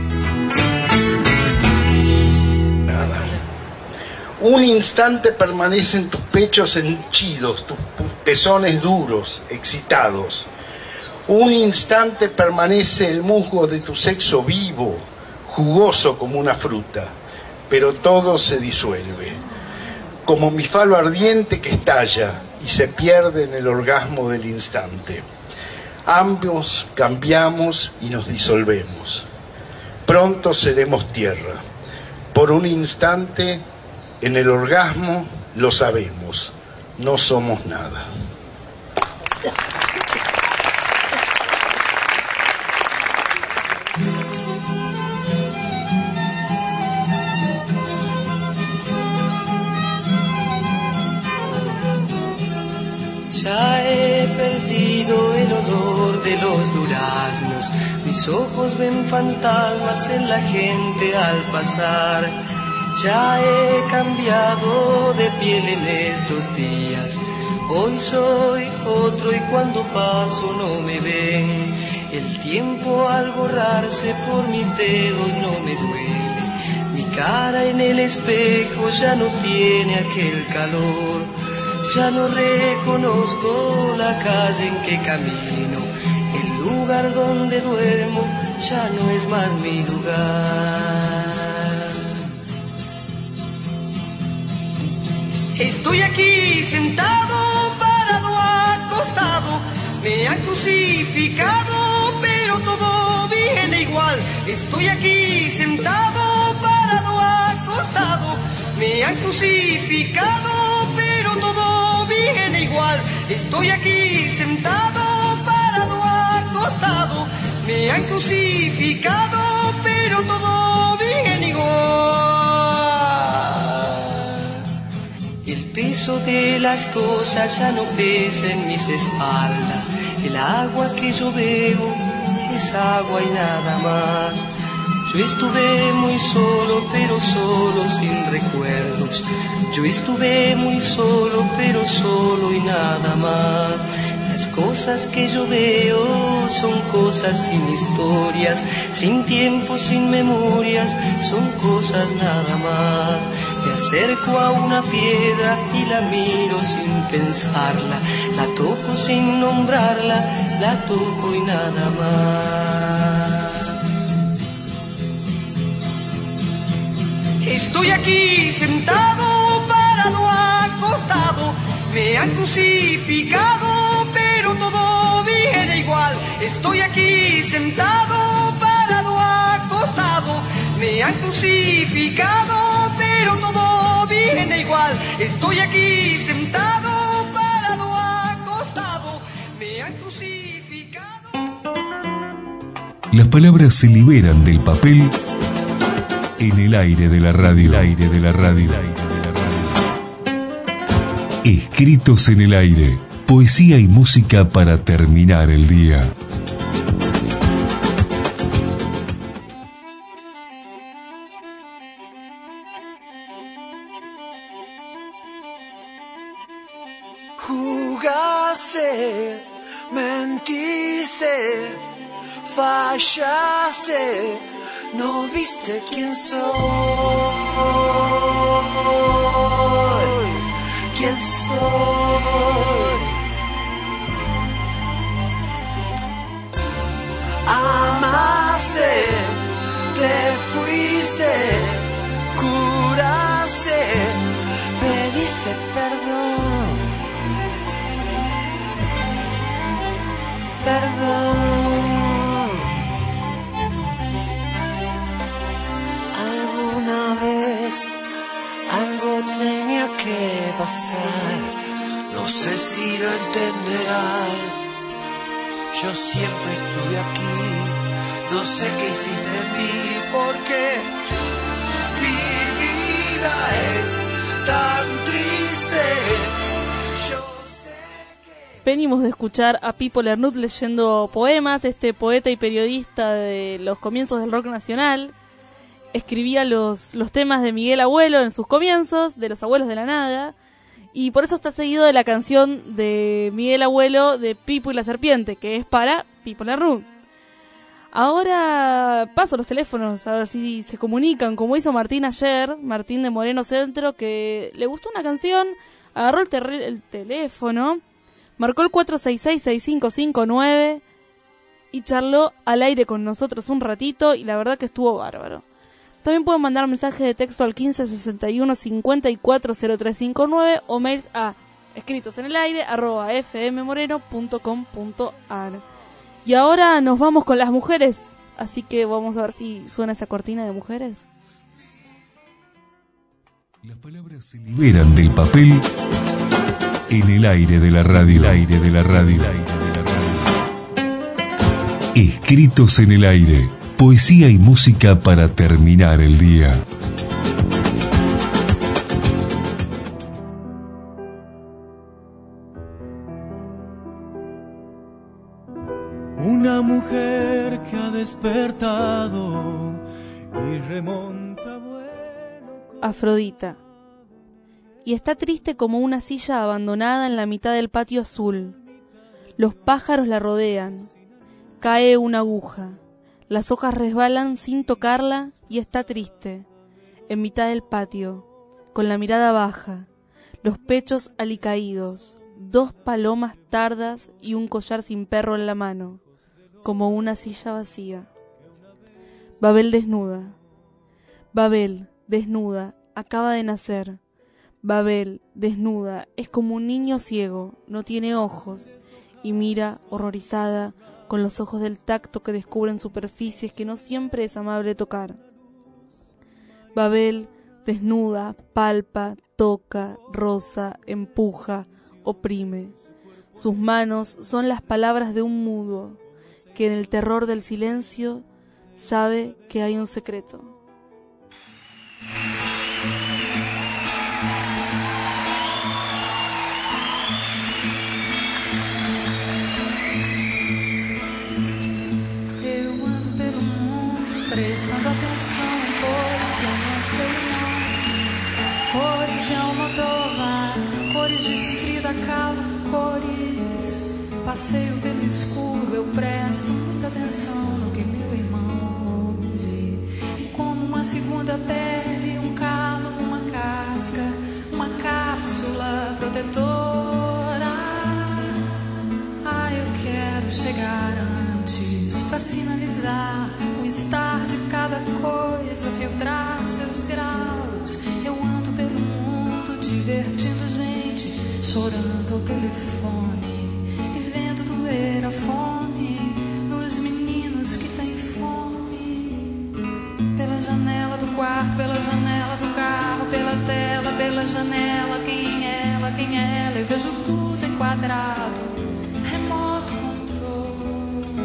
Un instante permanecen tus pechos henchidos, tus pezones duros, excitados. Un instante permanece el musgo de tu sexo vivo, jugoso como una fruta, pero todo se disuelve, como mi falo ardiente que estalla y se pierde en el orgasmo del instante. Ambos cambiamos y nos disolvemos. Pronto seremos tierra. Por un instante, en el orgasmo, lo sabemos, no somos nada. Ya he perdido el olor de los duraznos, mis ojos ven fantasmas en la gente al pasar. Ya he cambiado de piel en estos días, hoy soy otro y cuando paso no me ven. El tiempo al borrarse por mis dedos no me duele, mi cara en el espejo ya no tiene aquel calor. Ya no reconozco la calle en que camino, el lugar donde duermo ya no es más mi lugar. Estoy aquí sentado, parado, acostado. Me han crucificado, pero todo viene igual. Estoy aquí sentado, parado, acostado. Me han crucificado, pero todo viene igual. Estoy aquí sentado, parado, acostado. Me han crucificado, pero todo viene igual. El peso de las cosas ya no pesa en mis espaldas. El agua que yo bebo es agua y nada más. Yo estuve muy solo, pero solo sin recuerdos. Yo estuve muy solo, pero solo y nada más. Las cosas que yo veo son cosas sin historias, sin tiempo, sin memorias, son cosas nada más. Me acerco a una piedra y la miro sin pensarla, la toco sin nombrarla, la toco y nada más. Estoy aquí sentado, parado, acostado. Me han crucificado, pero todo viene igual. Estoy aquí sentado, parado, acostado. Me han crucificado, pero todo viene igual. Estoy aquí sentado, parado, acostado. Me han crucificado. Las palabras se liberan del papel en el aire de la radio. El aire de la radio. Escritos en el aire. Poesía y música para terminar el día. Jugaste, mentiste, fallaste, no viste quién soy. ¿Quién soy? Amaste, te fuiste, curaste, pediste perdón. Perdón. Alguna vez algo tenía que pasar, no sé si lo entenderás. Yo siempre estuve aquí, no sé qué hiciste de mí, porque mi vida es tan triste. Venimos de escuchar a Pipo Lernout leyendo poemas. Este poeta y periodista de los comienzos del rock nacional escribía los temas de Miguel Abuelo en sus comienzos, de los Abuelos de la Nada, y por eso está seguido de la canción de Miguel Abuelo de Pipo y la Serpiente, que es para Pipo Lernout. Ahora paso los teléfonos a ver si se comunican, como hizo Martín ayer, Martín de Moreno Centro, que le gustó una canción, agarró el teléfono, marcó el 466-6559 y charló al aire con nosotros un ratito, y la verdad que estuvo bárbaro. También pueden mandar mensaje de texto al 1561-540359 o mail a escritosenelaire@fmmoreno.com.ar. Y ahora nos vamos con las mujeres, así que vamos a ver si suena esa cortina de mujeres. Las palabras se liberan del papel en el aire de la radio. El aire de la radio. Escritos en el aire. Poesía y música para terminar el día. Una mujer que ha despertado y remonta vuelo. Afrodita. Y está triste como una silla abandonada en la mitad del patio azul. Los pájaros la rodean. Cae una aguja. Las hojas resbalan sin tocarla y está triste, en mitad del patio, con la mirada baja, los pechos alicaídos, 2 palomas tardas y un collar sin perro en la mano, como una silla vacía. Babel desnuda, acaba de nacer. Babel, desnuda, es como un niño ciego, no tiene ojos, y mira, horrorizada, con los ojos del tacto que descubren superficies que no siempre es amable tocar. Babel, desnuda, palpa, toca, roza, empuja, oprime. Sus manos son las palabras de un mudo, que en el terror del silencio sabe que hay un secreto. Eu ando pelo mundo prestando atenção em cores que eu não sei não. Cores de Almodóvar, cores de Frida Kahlo, cores. Passeio pelo escuro, eu presto muita atenção no que meu irmão ouve. E como uma segunda pele, um calo, uma casca, uma cápsula protetora. Ah, eu quero chegar antes pra sinalizar o estar de cada coisa, filtrar seus graus. Eu ando pelo mundo divertindo gente, chorando ao telefone, a fome nos meninos que têm fome. Pela janela do quarto, pela janela do carro, pela tela, pela janela. Quem é ela? Eu vejo tudo em quadrado, remoto controle.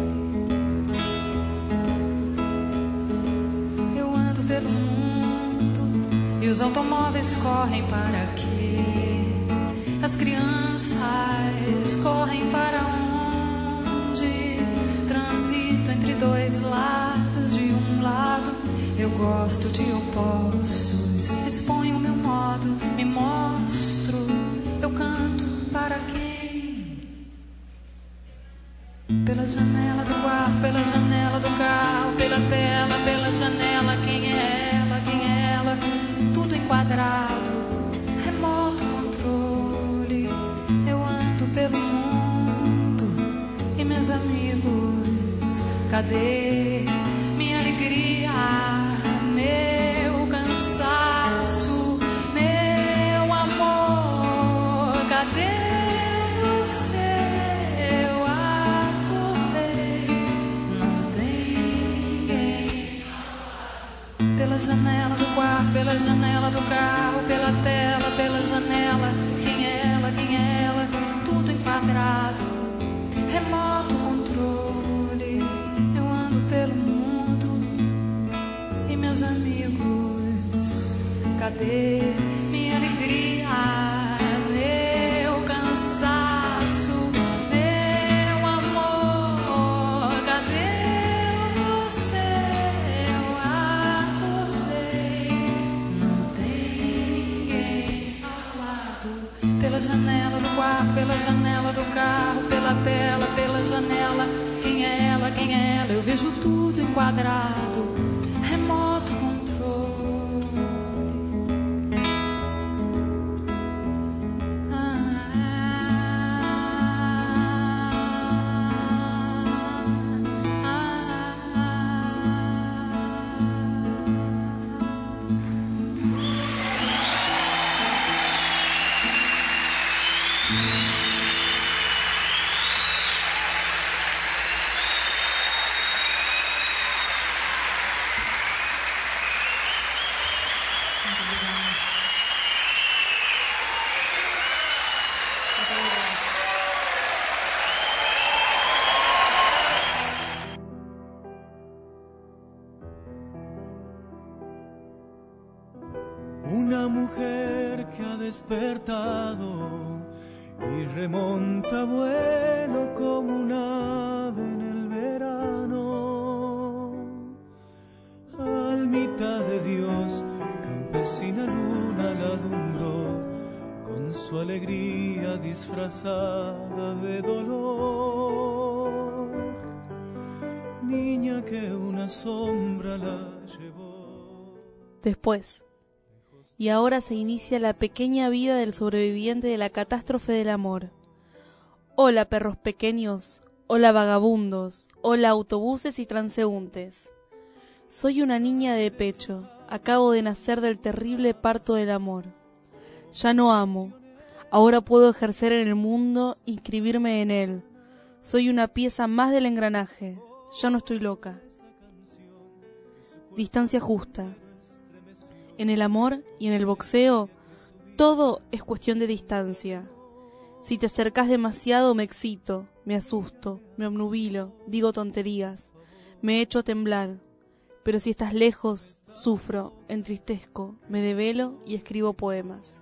Eu ando pelo mundo e os automóveis correm para quê? As crianças correm para onde? Transito entre dois lados. De um lado eu gosto de opostos. Exponho o meu modo, me mostro. Eu canto para quem? Pela janela do quarto, pela janela do carro, pela tela, pela janela. Quem é ela? Quem é ela? Tudo enquadrado, remoto controle. Pelo mundo e meus amigos, cadê minha alegria, meu cansaço, meu amor? Cadê você? Eu acordei, não tem ninguém. Pela janela do quarto, pela janela do carro, pela tela, pela janela. Quem é ela? Quem é ela? Tudo enquadrado, remoto controle. Eu ando pelo mundo e meus amigos, cadê minha alegria, meu cansaço, meu amor? Cadê você? Eu acordei, não tem ninguém ao lado. Pela janela do quarto, pela janela do carro, pela tela, pela janela. Quem é ela? Quem é ela? Eu vejo tudo enquadrado, remoto controle. Una mujer que ha despertado y remonta vuelo como un ave en el verano. Almita de Dios, campesina luna la alumbró con su alegría disfrazada de dolor. Niña que una sombra la llevó. Después. Y ahora se inicia la pequeña vida del sobreviviente de la catástrofe del amor. Hola perros pequeños, hola vagabundos, hola autobuses y transeúntes. Soy una niña de pecho, acabo de nacer del terrible parto del amor. Ya no amo. Ahora puedo ejercer en el mundo, inscribirme en él. Soy una pieza más del engranaje. Ya no estoy loca. Distancia justa. En el amor y en el boxeo, todo es cuestión de distancia. Si te acercas demasiado me excito, me asusto, me obnubilo, digo tonterías, me echo a temblar. Pero si estás lejos, sufro, entristezco, me develo y escribo poemas.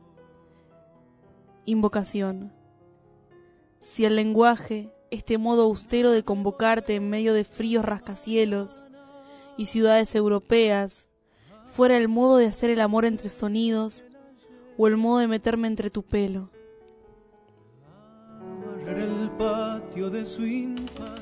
Invocación. Si el lenguaje, este modo austero de convocarte en medio de fríos rascacielos y ciudades europeas, fuera el modo de hacer el amor entre sonidos o el modo de meterme entre tu pelo. Barrer el patio de su infancia.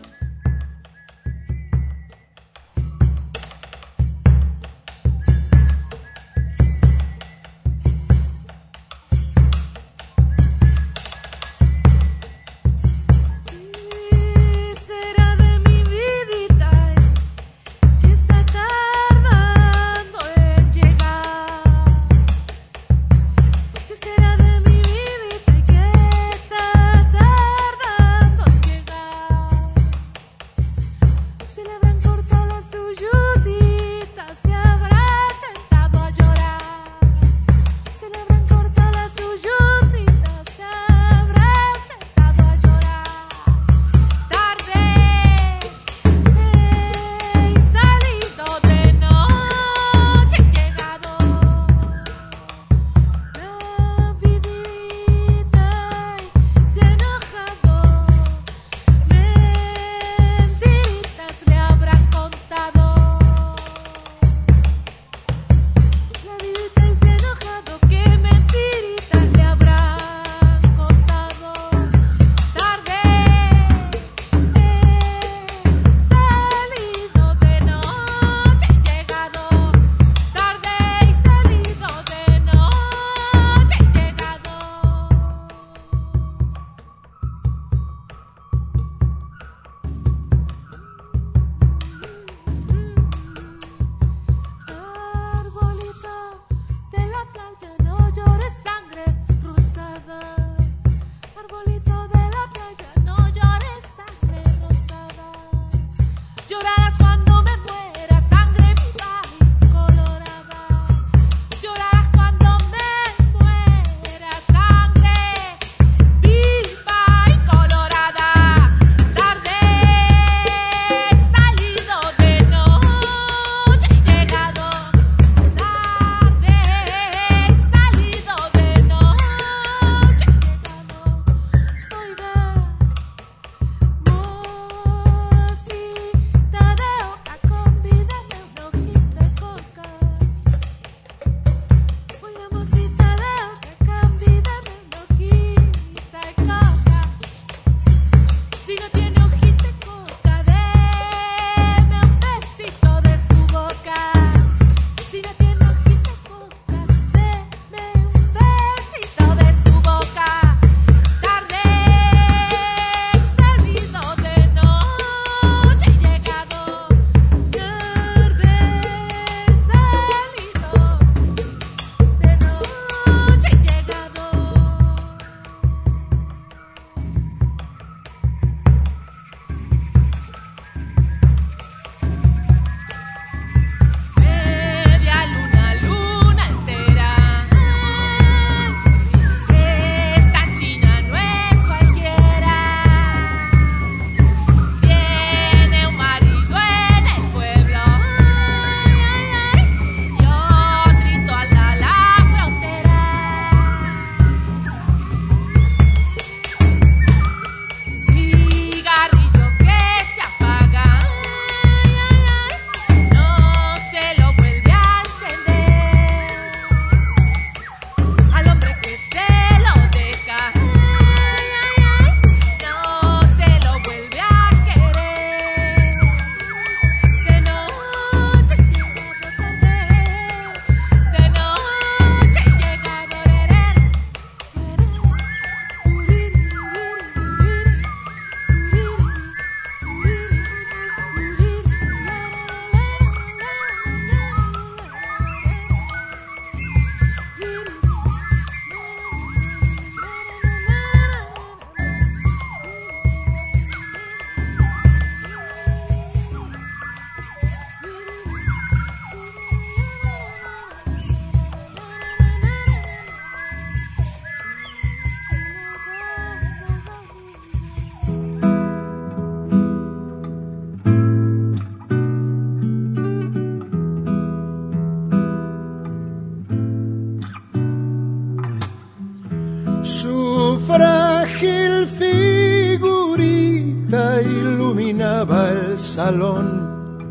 salón.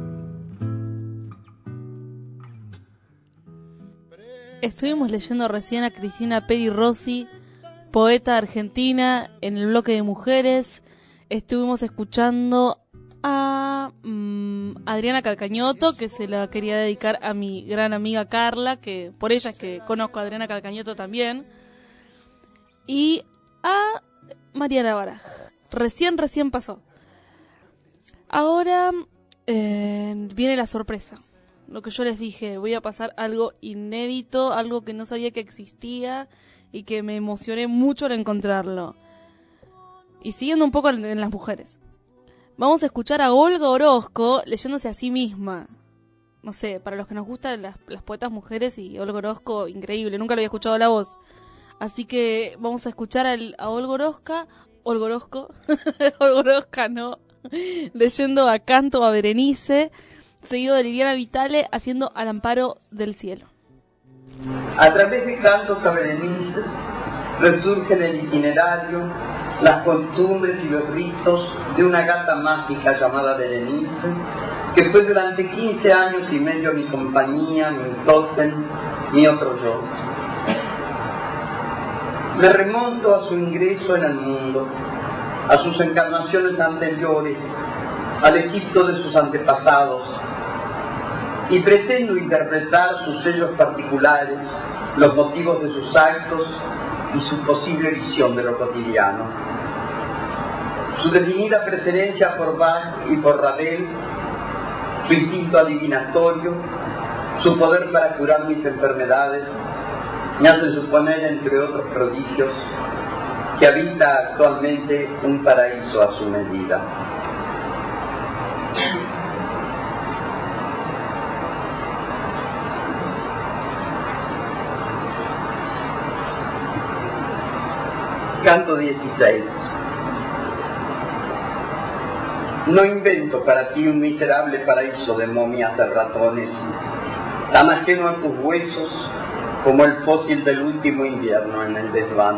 Estuvimos leyendo recién a Cristina Peri Rossi, poeta argentina, en el bloque de mujeres. Estuvimos escuchando a Adriana Calcañoto, que se la quería dedicar a mi gran amiga Carla, que por ella es que conozco a Adriana Calcañoto también. Y a Mariana Baraj. Recién pasó. Ahora viene la sorpresa. Lo que yo les dije, voy a pasar algo inédito, algo que no sabía que existía y que me emocioné mucho al encontrarlo. Y siguiendo un poco en las mujeres. Vamos a escuchar a Olga Orozco leyéndose a sí misma. No sé, para los que nos gustan las poetas mujeres, y Olga Orozco, increíble, nunca le había escuchado la voz. Así que vamos a escuchar a Olga Orozco, no, leyendo a Canto a Berenice, seguido de Liliana Vitale haciendo Al amparo del cielo. A través de Cantos a Berenice resurgen el itinerario, las costumbres y los ritos de una gata mágica llamada Berenice, que fue durante 15 años y medio mi compañía, mi tótem, mi otro yo. Me remonto a su ingreso en el mundo, a sus encarnaciones anteriores, al Egipto de sus antepasados, y pretendo interpretar sus sellos particulares, los motivos de sus actos y su posible visión de lo cotidiano. Su definida preferencia por Bach y por Ravel, su instinto adivinatorio, su poder para curar mis enfermedades, me hacen suponer, entre otros prodigios, que habita actualmente un paraíso a su medida. Canto 16. No invento para ti un miserable paraíso de momias de ratones, tan ajeno a tus huesos como el fósil del último invierno en el desván.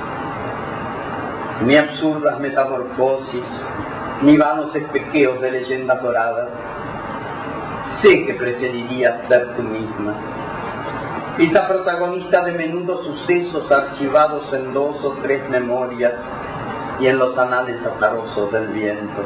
Ni absurdas metamorfosis, ni vanos espejeos de leyendas doradas. Sé que preferirías ser tú misma, esa protagonista de menudos sucesos archivados en 2 o 3 memorias y en los anales azarosos del viento.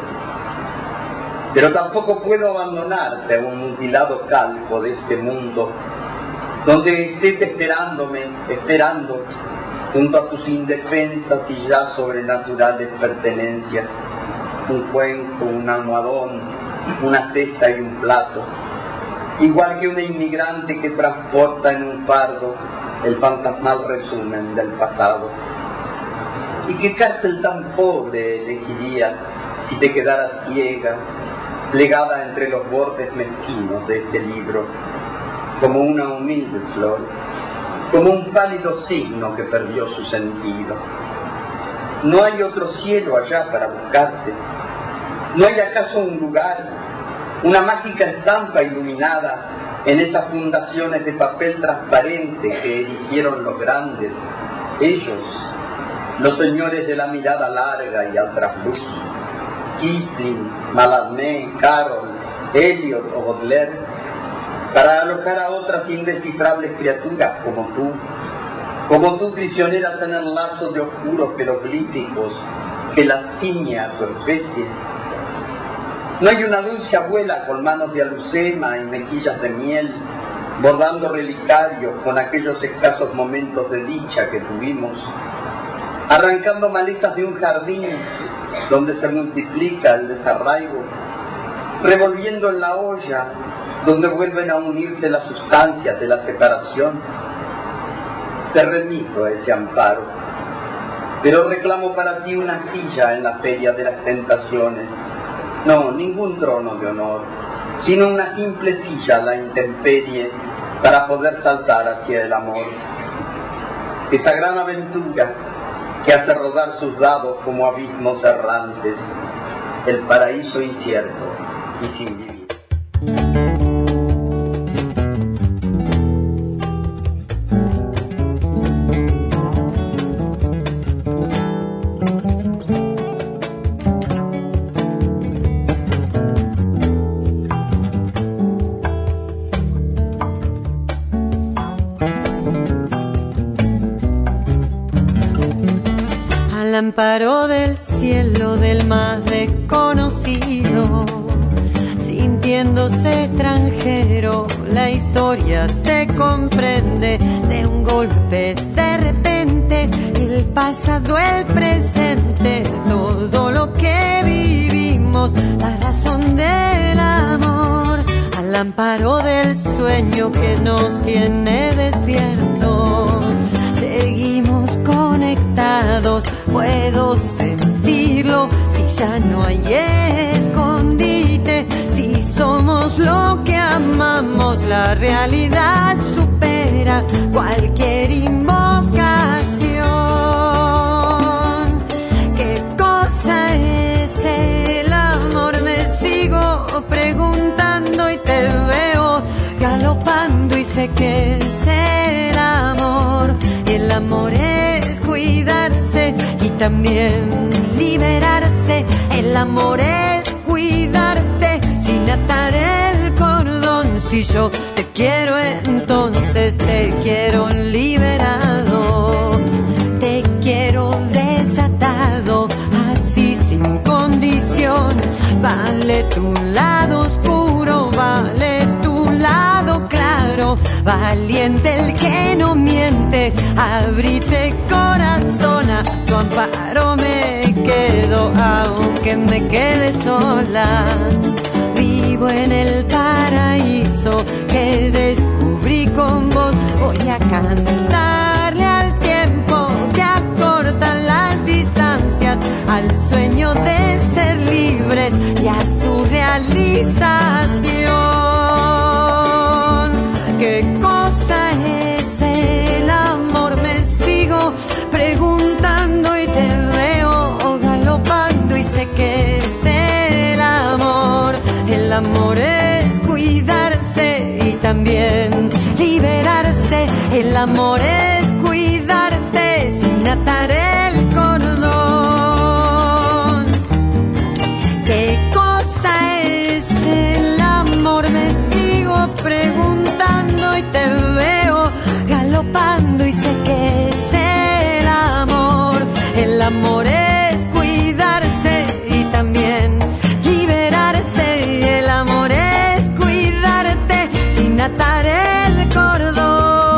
Pero tampoco puedo abandonarte a un mutilado calco de este mundo, donde estés esperando, junto a tus indefensas y ya sobrenaturales pertenencias, un cuenco, un almohadón, una cesta y un plato, igual que una inmigrante que transporta en un fardo el fantasmal resumen del pasado. ¿Y qué cárcel tan pobre elegirías si te quedaras ciega, plegada entre los bordes mezquinos de este libro, como una humilde flor, como un pálido signo que perdió su sentido? ¿No hay otro cielo allá para buscarte? ¿No hay acaso un lugar, una mágica estampa iluminada en esas fundaciones de papel transparente que erigieron los grandes, ellos, los señores de la mirada larga y al trasluz, Kipling, Mallarmé, Carroll, Eliot o Baudelaire, para alojar a otras indescifrables criaturas como tú prisioneras en el lazo de oscuros jeroglíficos que las ciñe a tu especie? ¿No hay una dulce abuela con manos de alucema y mejillas de miel, bordando relicarios con aquellos escasos momentos de dicha que tuvimos, arrancando malezas de un jardín donde se multiplica el desarraigo, revolviendo en la olla donde vuelven a unirse las sustancias de la separación? Te remito a ese amparo, pero reclamo para ti una silla en la feria de las tentaciones. No, ningún trono de honor, sino una simple silla a la intemperie para poder saltar hacia el amor. Esa gran aventura que hace rodar sus dados como abismos errantes, el paraíso incierto y sin vivir. amparo del cielo del más desconocido. Sintiéndose extranjero, la historia se comprende de un golpe de repente, el pasado, el presente, todo lo que vivimos, la razón del amor, al amparo del sueño que nos tiene despiertos. Seguimos conectados, puedo sentirlo, si ya no hay escondite, si somos lo que amamos, la realidad supera cualquier invocación. ¿Qué cosa es el amor? Me sigo preguntando y te veo galopando y sé que es el amor. El amor es cuidarse y también liberarse. El amor es cuidarte sin atar el cordón. Si yo te quiero, entonces te quiero liberado. Te quiero desatado, así sin condición. Vale tu lado oscuro, vale tu lado claro. Valiente el que no miente, abrite corazón, a tu amparo me quedo, aunque me quede sola. Vivo en el paraíso que descubrí con vos, voy a cantarle al tiempo que acorta las distancias, al sueño de ser libres y a su realización. ¿Qué cosa es el amor? Me sigo preguntando y te veo galopando y sé que es el amor. El amor es cuidarse y también liberarse. El amor es cuidarte sin atar el cordón. ¿Qué cosa es el amor? Me sigo preguntando y te veo galopando y sé que es el amor. El amor es cuidarse y también liberarse. El amor es cuidarte sin atar el cordón.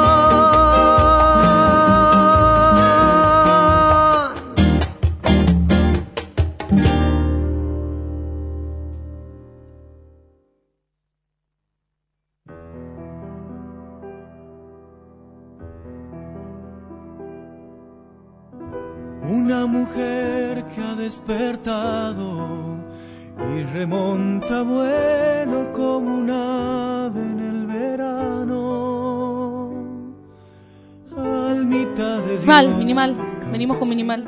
Una mujer que ha despertado y remonta vuelo como un ave en el verano. Al mitad de Minimal. Venimos con minimal.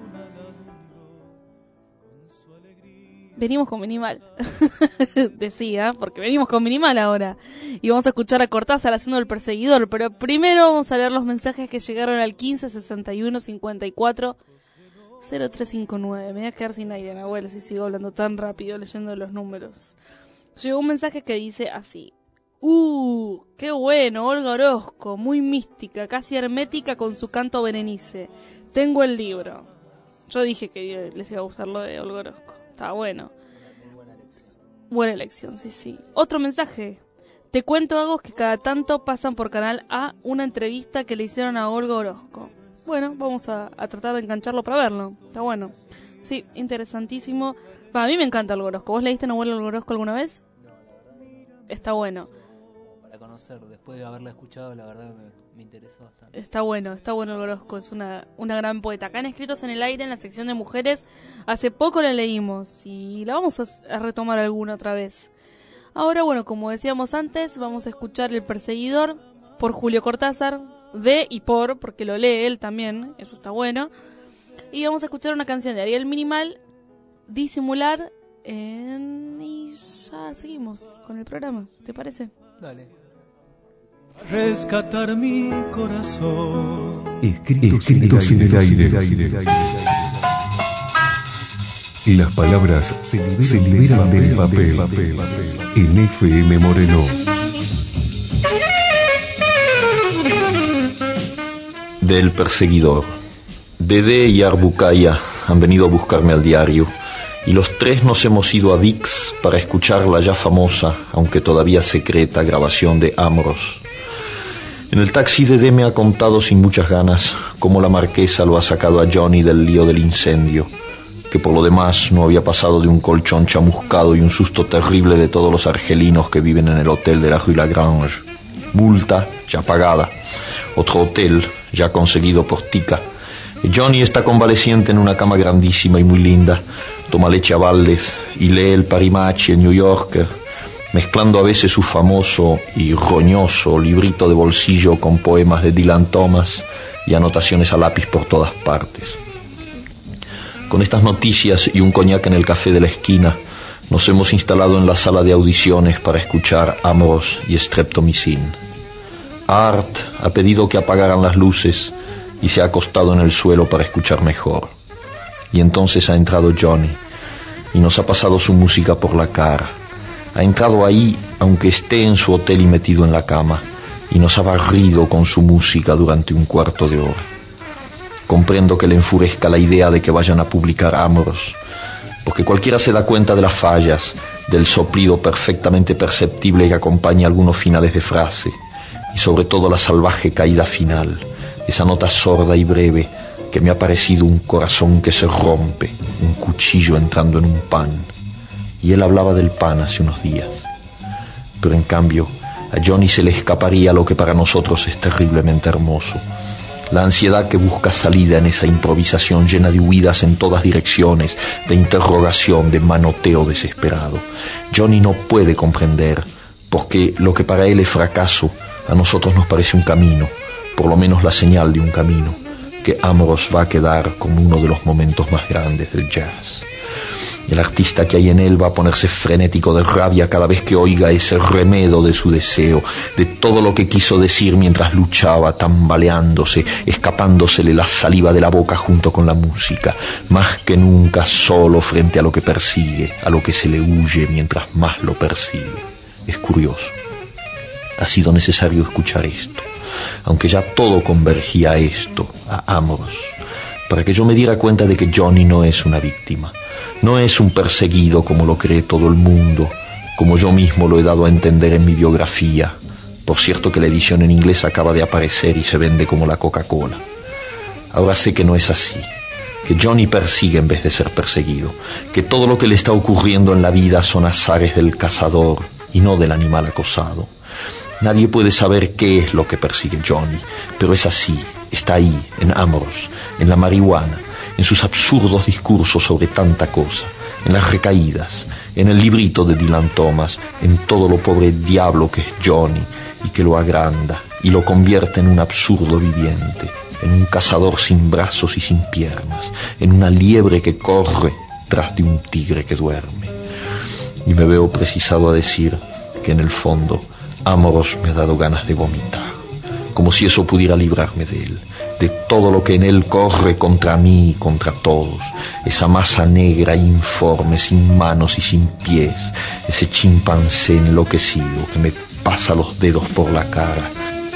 Venimos con minimal. Decía, porque venimos con minimal ahora. Y vamos a escuchar a Cortázar haciendo El Perseguidor. Pero primero vamos a leer los mensajes que llegaron al 15 61 54 0359. Me voy a quedar sin aire, Nahuel, si sigo hablando tan rápido leyendo los números. Llegó un mensaje que dice así: qué bueno, Olga Orozco, muy mística, casi hermética con su canto Berenice. Tengo el libro. Yo dije que les iba a gustar lo de Olga Orozco. Está bueno. Buena elección, sí. Otro mensaje. Te cuento algo que cada tanto pasan por Canal A una entrevista que le hicieron a Olga Orozco. Bueno, vamos a tratar de engancharlo para verlo. Está bueno. Sí, interesantísimo. A mí me encanta Olga Orozco. ¿Vos leíste novela Olga Orozco alguna vez? Está bueno. Para conocer, después de haberla escuchado, la verdad me interesó bastante. Está bueno Olga Orozco. Es una gran poeta. Acá en Escritos en el Aire, en la sección de mujeres, hace poco la leímos y la vamos a retomar alguna otra vez. Ahora, bueno, como decíamos antes, vamos a escuchar El Perseguidor por Julio Cortázar, porque lo lee él también, eso está bueno. Y vamos a escuchar una canción de Ariel Minimal, Disimular, y ya seguimos con el programa, ¿te parece? Dale. Rescatar mi corazón. Escritos en el aire. Las palabras se liberan del papel. En FM Moreno. Del Perseguidor, Dede y Arbucaya han venido a buscarme al diario y los tres nos hemos ido a Vix para escuchar la ya famosa, aunque todavía secreta, grabación de Amoros. En el taxi Dede me ha contado sin muchas ganas cómo la marquesa lo ha sacado a Johnny del lío del incendio, que por lo demás no había pasado de un colchón chamuscado y un susto terrible de todos los argelinos que viven en el hotel de la Rue Lagrange. Multa ya pagada, otro hotel ya conseguido por Tica. Johnny está convaleciente en una cama grandísima y muy linda, toma leche a baldes y lee el Parimachi, el New Yorker, mezclando a veces su famoso y roñoso librito de bolsillo con poemas de Dylan Thomas y anotaciones a lápiz por todas partes. Con estas noticias y un coñac en el café de la esquina, nos hemos instalado en la sala de audiciones para escuchar Amoros y Streptomycin. Art ha pedido que apagaran las luces y se ha acostado en el suelo para escuchar mejor. Y entonces ha entrado Johnny y nos ha pasado su música por la cara. Ha entrado ahí, aunque esté en su hotel y metido en la cama, y nos ha barrido con su música durante un cuarto de hora. Comprendo que le enfurezca la idea de que vayan a publicar Amoros, porque cualquiera se da cuenta de las fallas, del soplido perfectamente perceptible que acompaña algunos finales de frase, y sobre todo la salvaje caída final, esa nota sorda y breve que me ha parecido un corazón que se rompe, un cuchillo entrando en un pan. Y él hablaba del pan hace unos días. Pero en cambio, a Johnny se le escaparía lo que para nosotros es terriblemente hermoso: la ansiedad que busca salida en esa improvisación llena de huidas en todas direcciones, de interrogación, de manoteo desesperado. Johnny no puede comprender, porque lo que para él es fracaso, a nosotros nos parece un camino, por lo menos la señal de un camino, que Amoros va a quedar como uno de los momentos más grandes del jazz. El artista que hay en él va a ponerse frenético de rabia cada vez que oiga ese remedo de su deseo, de todo lo que quiso decir mientras luchaba, tambaleándose, escapándosele la saliva de la boca junto con la música, más que nunca solo frente a lo que persigue, a lo que se le huye mientras más lo persigue. Es curioso. Ha sido necesario escuchar esto, aunque ya todo convergía a esto, a Amoros, para que yo me diera cuenta de que Johnny no es una víctima. No es un perseguido como lo cree todo el mundo, como yo mismo lo he dado a entender en mi biografía. Por cierto que la edición en inglés acaba de aparecer y se vende como la Coca-Cola. Ahora sé que no es así, que Johnny persigue en vez de ser perseguido, que todo lo que le está ocurriendo en la vida son azares del cazador y no del animal acosado. Nadie puede saber qué es lo que persigue Johnny, pero es así, está ahí, en Amoros, en la marihuana, en sus absurdos discursos sobre tanta cosa, en las recaídas, en el librito de Dylan Thomas, en todo lo pobre diablo que es Johnny y que lo agranda y lo convierte en un absurdo viviente, en un cazador sin brazos y sin piernas, en una liebre que corre tras de un tigre que duerme. Y me veo precisado a decir que en el fondo Amoros me ha dado ganas de vomitar, como si eso pudiera librarme de él, de todo lo que en él corre contra mí y contra todos, esa masa negra e informe, sin manos y sin pies, ese chimpancé enloquecido que me pasa los dedos por la cara.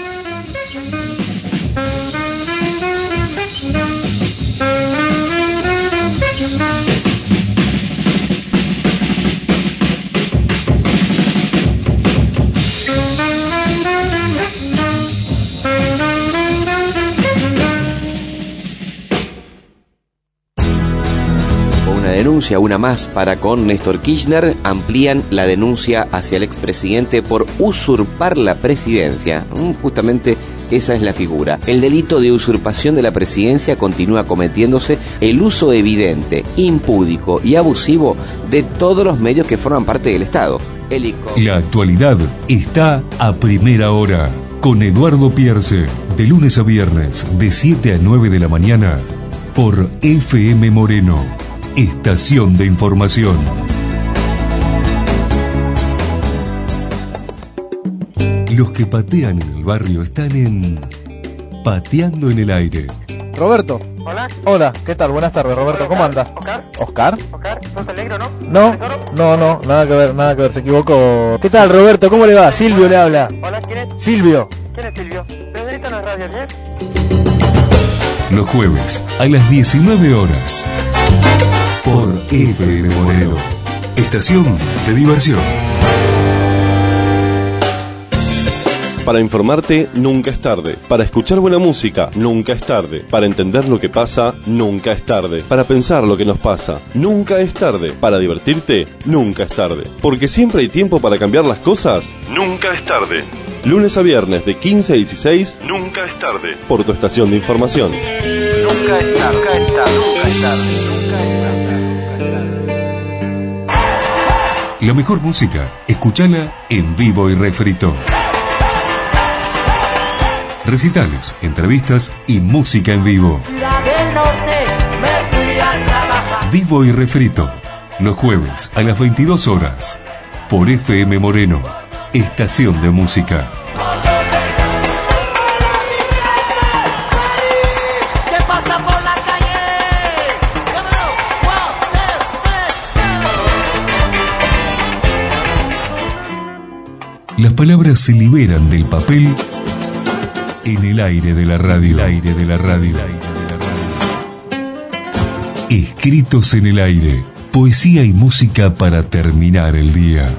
Denuncia, una más para con Néstor Kirchner. Amplían la denuncia hacia el expresidente por usurpar la presidencia. Justamente esa es la figura. El delito de usurpación de la presidencia continúa cometiéndose el uso evidente, impúdico y abusivo de todos los medios que forman parte del Estado. La actualidad está a primera hora con Eduardo Pierce, de lunes a viernes de 7 a 9 de la mañana por FM Moreno. Estación de información. Los que patean en el barrio están en Pateando en el Aire. Roberto. Hola. Hola, ¿qué tal? Buenas tardes, Roberto. ¿Cómo andas? ¿Oscar? ¿Oscar? ¿Sos el negro, no? No, nada que ver, se equivocó. ¿Qué tal, Roberto? ¿Cómo le va? Silvio le habla. Hola, ¿quién es? Silvio. ¿Quién es Silvio? ¿Pero esto no es radio, ¿sí? los jueves a las 19 horas. Por FM Moreno. Estación de diversión. Para informarte, nunca es tarde. Para escuchar buena música, nunca es tarde. Para entender lo que pasa, nunca es tarde. Para pensar lo que nos pasa, nunca es tarde. Para divertirte, nunca es tarde. Porque siempre hay tiempo para cambiar las cosas, nunca es tarde. Lunes a viernes de 15 a 16, nunca es tarde. Por tu estación de información. Nunca es tarde, nunca es tarde, nunca es tarde, nunca es tarde. La mejor música, escúchala en vivo y refrito. Recitales, entrevistas y música en vivo. Ciudad del Norte, me fui a trabajar. Vivo y refrito, los jueves a las 22 horas. Por FM Moreno, estación de música. ¿Qué pasa por la calle? Las palabras se liberan del papel en el aire de la radio. El aire de la radio. Escritos en el aire. Poesía y música para terminar el día.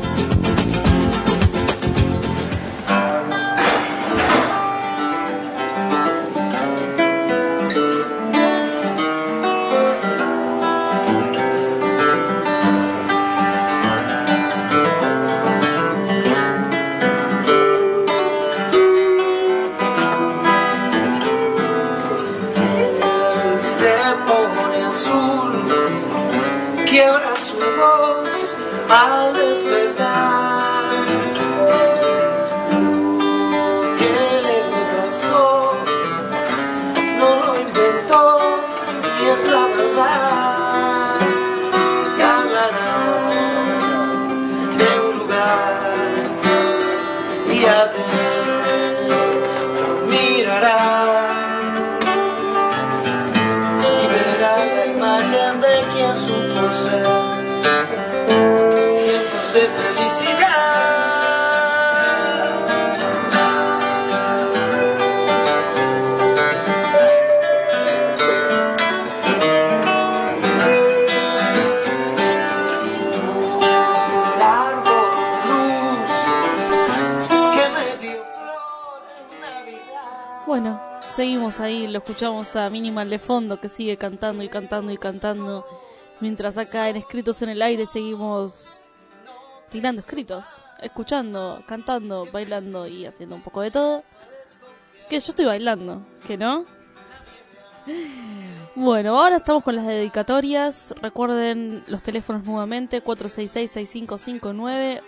Bueno, seguimos ahí, lo escuchamos a Minimal de fondo que sigue cantando y cantando y cantando, mientras acá en Escritos en el Aire seguimos tirando escritos, escuchando, cantando, bailando y haciendo un poco de todo. Que yo estoy bailando, ¿que no? Bueno, ahora estamos con las dedicatorias. Recuerden los teléfonos nuevamente: 466-6559,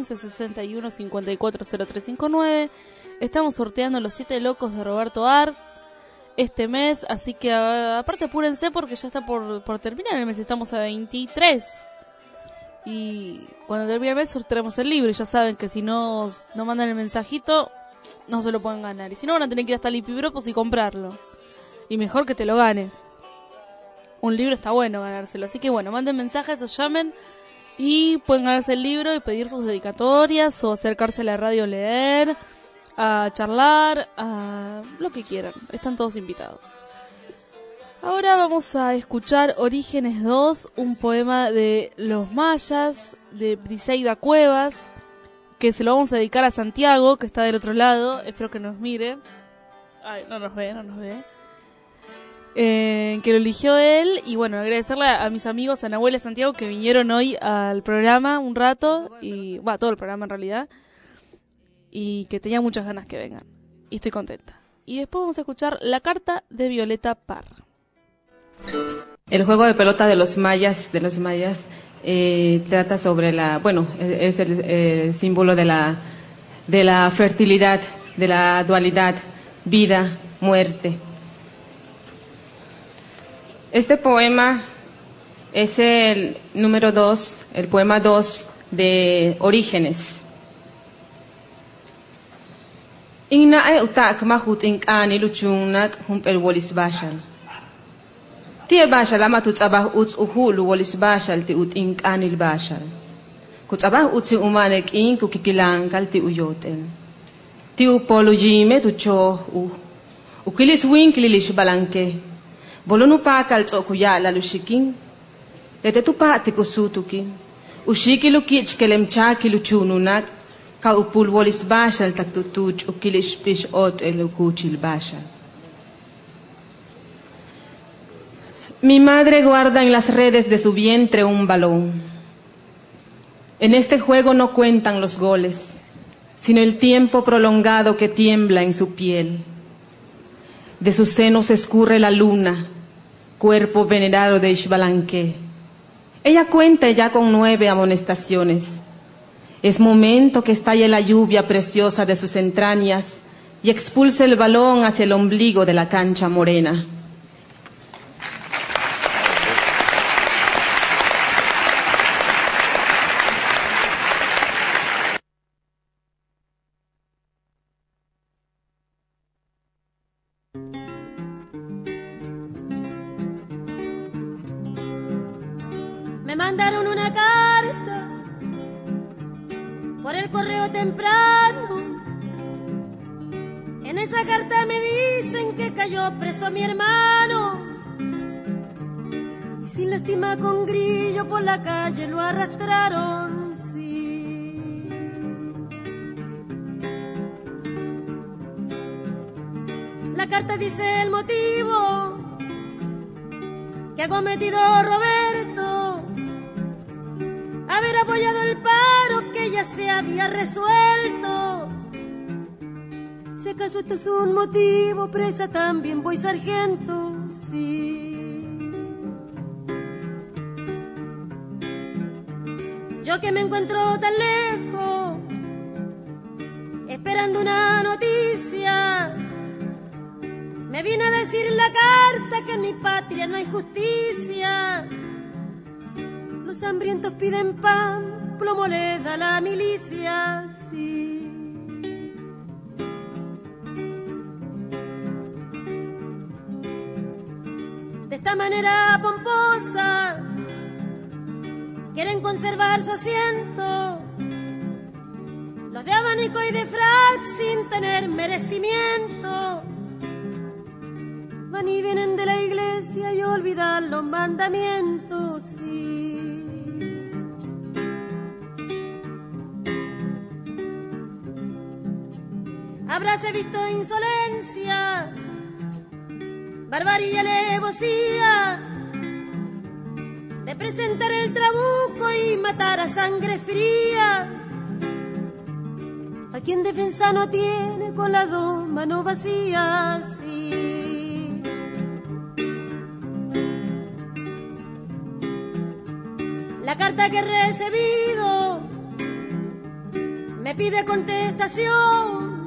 1561-540359. Estamos sorteando los 7 locos de Roberto Art este mes, así que aparte apúrense porque ya está por terminar el mes. Estamos a 23 y cuando termine el mes sortearemos el libro. Y ya saben que si no mandan el mensajito no se lo pueden ganar, y si no van a tener que ir hasta Lipibropos y comprarlo, y mejor que te lo ganes. Un libro está bueno ganárselo, así que bueno, manden mensajes o llamen y pueden ganarse el libro y pedir sus dedicatorias o acercarse a la radio a leer, a charlar, a lo que quieran. Están todos invitados. Ahora vamos a escuchar Orígenes 2, un poema de los mayas, de Briseida Cuevas, que se lo vamos a dedicar a Santiago, que está del otro lado. Espero que nos mire. Ay, no nos ve. Que lo eligió él. Y bueno, agradecerle a mis amigos, a Nahuel y a Santiago, que vinieron hoy al programa un rato, y todo el programa en realidad, y que tenía muchas ganas que vengan, y estoy contenta. Y después vamos a escuchar La Carta de Violeta Parra. El juego de pelota de los mayas trata sobre es el símbolo de la fertilidad, de la dualidad, vida, muerte. Este poema es el número 2, el poema 2 de Orígenes. Inna utak mahut inkani luchunak humpel wolis bashal. Tie bashal ama tutsabah uts uhulu wolis bashal ti ut inkanil bashal. Kutsabah utsi umanek in kukikilang kal ti uyoten. Ti upolujime tu cho Ukilis winkilish balanke. Bolonu pa kaltso kuya lalushikin. Letetu pa tikusutukin. Ushiki lukich kelemchaki luchununak. Ka upul wolis bashal taktutuch ukilish pish ot elukuchil bashal. Mi madre guarda en las redes de su vientre un balón. En este juego no cuentan los goles, sino el tiempo prolongado que tiembla en su piel. De sus senos escurre la luna, cuerpo venerado de Ixbalanque. Ella cuenta ya con 9 amonestaciones. Es momento que estalle la lluvia preciosa de sus entrañas y expulse el balón hacia el ombligo de la cancha morena. Me mandaron una carta por el correo temprano. En esa carta me dicen que cayó preso mi hermano. Y sin lástima con grillo por la calle lo arrastraron, sí. La carta dice el motivo que ha cometido Roberto, haber apoyado el paro que ya se había resuelto. Si acaso esto es un motivo, presa también voy, sargento, sí. Yo que me encuentro tan lejos, esperando una noticia, me vine a decir en la carta que en mi patria no hay justicia. Los hambrientos piden pan, plomo le da la milicia, sí. De esta manera pomposa quieren conservar su asiento los de abanico y de frac sin tener merecimiento. Van y vienen de la iglesia y olvidan los mandamientos, sí. Habráse visto insolencia, barbarie y alevosía de presentar el trabuco y matar a sangre fría a quien defensa no tiene con las 2 manos vacías, sí. La carta que he recibido me pide contestación.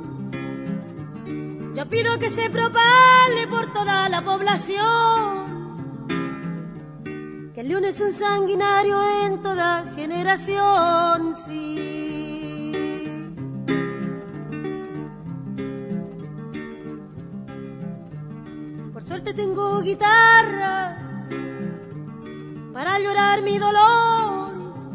Yo pido que se propague por toda la población que el león es un sanguinario en toda generación, sí. Por suerte tengo guitarra para llorar mi dolor.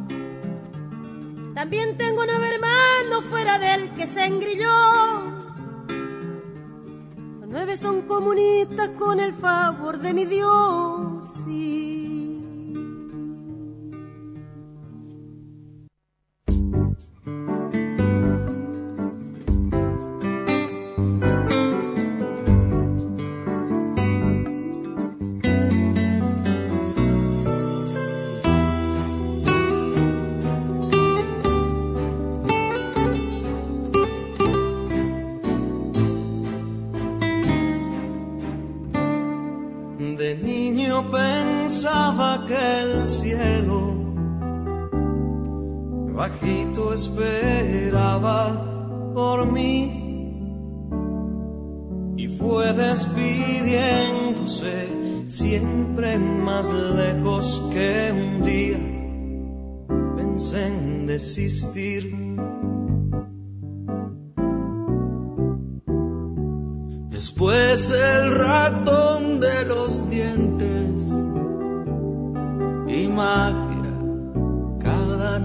También tengo 9 hermanos fuera del que se engrilló. 9 son comunistas con el favor de mi Dios, sí. De niño pensaba que el cielo bajito esperaba por mí y fue despidiéndose siempre más lejos que un día pensé en desistir. Después el ratón de los dientes y magia cada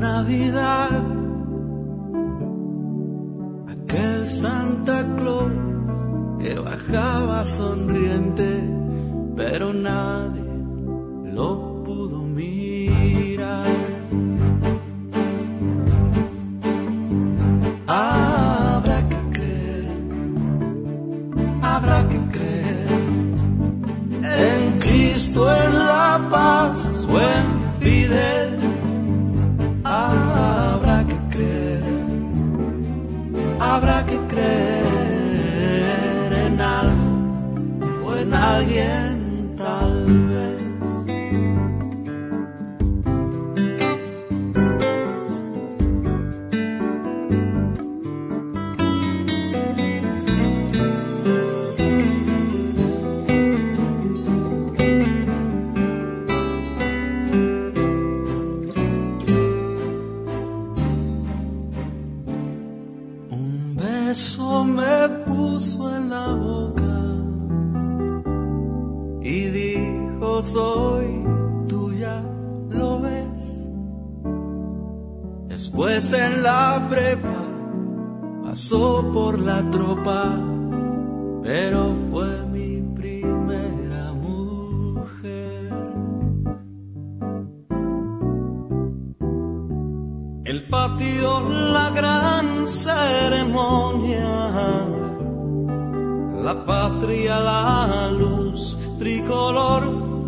Navidad. Aquel Santa Claus que bajaba sonriente, pero nadie lo pudo mirar. Habrá que creer en Cristo, en la paz o en Fidel. Habrá que creer en algo o en alguien, tal vez. Eso me puso en la boca y dijo: soy tuya, ¿lo ves? Después en la prepa pasó por la tropa, pero fue mi primera mujer. El patio, la gran ceremonia, la patria, la luz tricolor,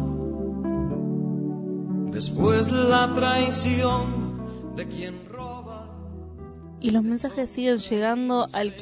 después la traición de quien roba. Y los mensajes siguen llegando al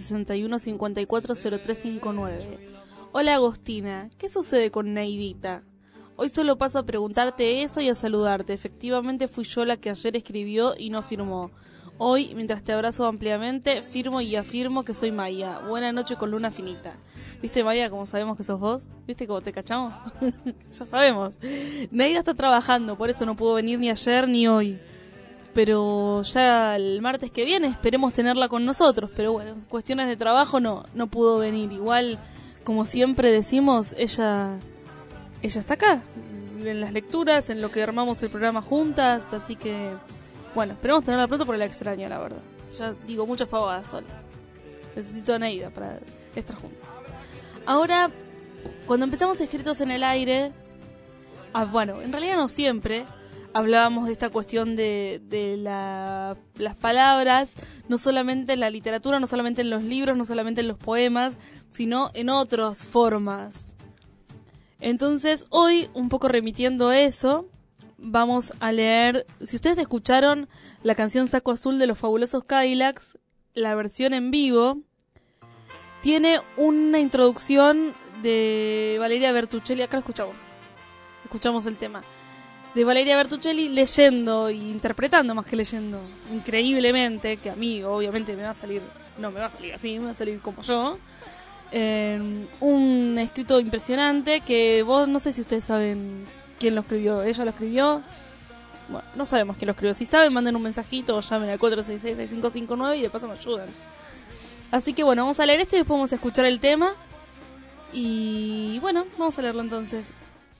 1561-540359. Hola Agostina, ¿qué sucede con Neidita? Hoy solo paso a preguntarte eso y a saludarte. Efectivamente fui yo la que ayer escribió y no firmó. Hoy, mientras te abrazo ampliamente, firmo y afirmo que soy Maya. Buena noche con luna finita. ¿Viste, Maya, cómo sabemos que sos vos? ¿Viste cómo te cachamos? Ya sabemos. Neida está trabajando, por eso no pudo venir ni ayer ni hoy. Pero ya el martes que viene esperemos tenerla con nosotros. Pero bueno, cuestiones de trabajo no pudo venir. Igual, como siempre decimos, ella está acá, en las lecturas, en lo que armamos el programa juntas, así que, bueno, esperemos tenerla pronto porque la extraño, la verdad. Ya digo muchas pavadas sola. Necesito a Neida para estar juntas. Ahora, cuando empezamos Escritos en el Aire, bueno, en realidad no siempre, hablábamos de esta cuestión de las palabras, no solamente en la literatura, no solamente en los libros, no solamente en los poemas, sino en otras formas. Entonces, hoy, un poco remitiendo a eso, vamos a leer, si ustedes escucharon la canción Saco Azul de los Fabulosos Cadillacs, la versión en vivo, tiene una introducción de Valeria Bertuccelli. Acá lo escuchamos el tema de Valeria Bertuccelli leyendo e interpretando, más que leyendo, increíblemente, que a mí obviamente no me va a salir así, me va a salir como yo. Un escrito impresionante que vos, no sé si ustedes saben quién lo escribió. ¿Ella lo escribió? Bueno, no sabemos quién lo escribió. Si saben, manden un mensajito o llamen al 466-6559 y de paso me ayudan. Así que bueno, vamos a leer esto y después vamos a escuchar el tema. Y bueno, vamos a leerlo entonces.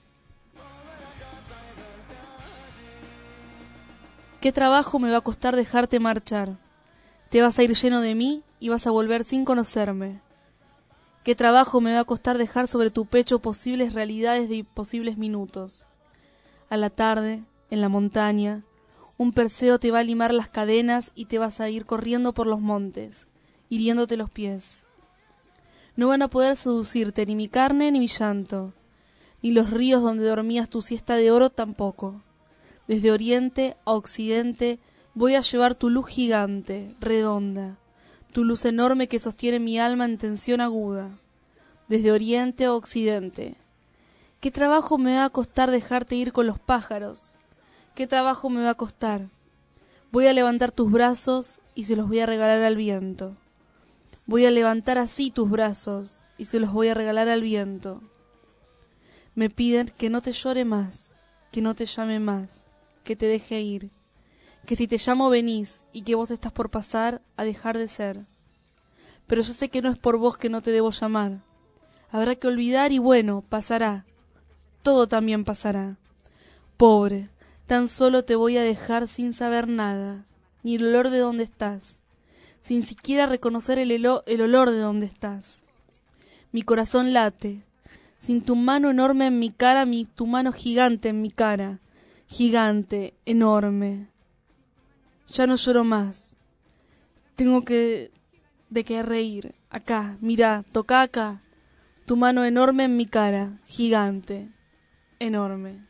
¿Qué trabajo me va a costar dejarte marchar? Te vas a ir lleno de mí y vas a volver sin conocerme. ¿Qué trabajo me va a costar dejar sobre tu pecho posibles realidades de imposibles minutos? A la tarde, en la montaña, un Perseo te va a limar las cadenas y te vas a ir corriendo por los montes, hiriéndote los pies. No van a poder seducirte ni mi carne ni mi llanto, ni los ríos donde dormías tu siesta de oro tampoco. Desde oriente a occidente voy a llevar tu luz gigante, redonda, tu luz enorme que sostiene mi alma en tensión aguda. Desde oriente a occidente. ¿Qué trabajo me va a costar dejarte ir con los pájaros? ¿Qué trabajo me va a costar? Voy a levantar tus brazos y se los voy a regalar al viento. Voy a levantar así tus brazos y se los voy a regalar al viento. Me piden que no te llore más, que no te llame más, que te deje ir. Que si te llamo venís y que vos estás por pasar a dejar de ser. Pero yo sé que no es por vos que no te debo llamar. Habrá que olvidar y bueno, pasará. Todo también pasará. Pobre, tan solo te voy a dejar sin saber nada, ni el olor de dónde estás, sin siquiera reconocer el olor de dónde estás. mi corazón late. Sin tu mano enorme en mi cara, tu mano gigante en mi cara. Gigante, enorme. Ya no lloro más. Tengo de qué reír. Acá, mirá, toca acá. Tu mano enorme en mi cara. Gigante, enorme.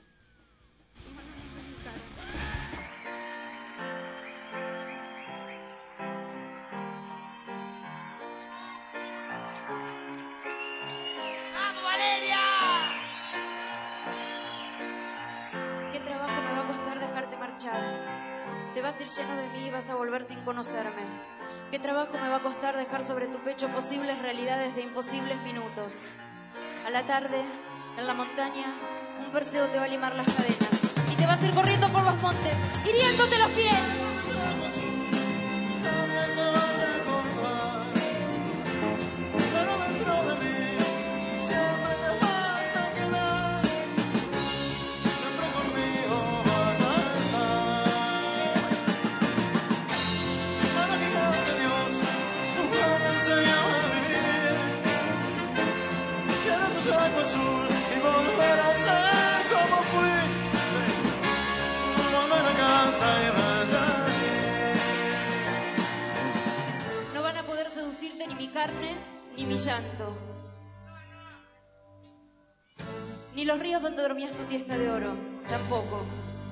¿Qué trabajo me va a costar dejarte marchar? Te vas a ir lleno de mí y vas a volver sin conocerme. ¿Qué trabajo me va a costar dejar sobre tu pecho posibles realidades de imposibles minutos? A la tarde, en la montaña, un Perseo te va a limar las cadenas y te vas a ir corriendo por los montes, hiriéndote los pies. Pero dentro de mí siempre te vas a quedar, siempre conmigo vas a estar. Para quitarte Dios, tu mano enseñaba a vivir. Quiero tu saco azul y volver a ser como fui. Volver a casa y verte allí. No van a poder seducirte ni mi carne ni mi llanto, ni los ríos donde dormías tu siesta de oro, tampoco.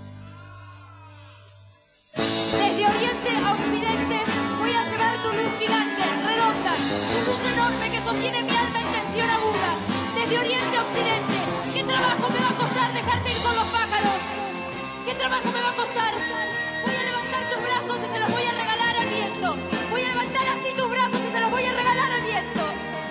Desde oriente a occidente voy a llevar tu luz gigante, redonda, tu luz enorme que sostiene mi alma en tensión aguda. Desde oriente a occidente, ¿qué trabajo me va a costar dejarte ir con los pájaros? ¿Qué trabajo me va a costar? Voy a levantar tus brazos y se los voy a regalar al viento. Voy a levantar así tus brazos y se los voy a regalar al viento.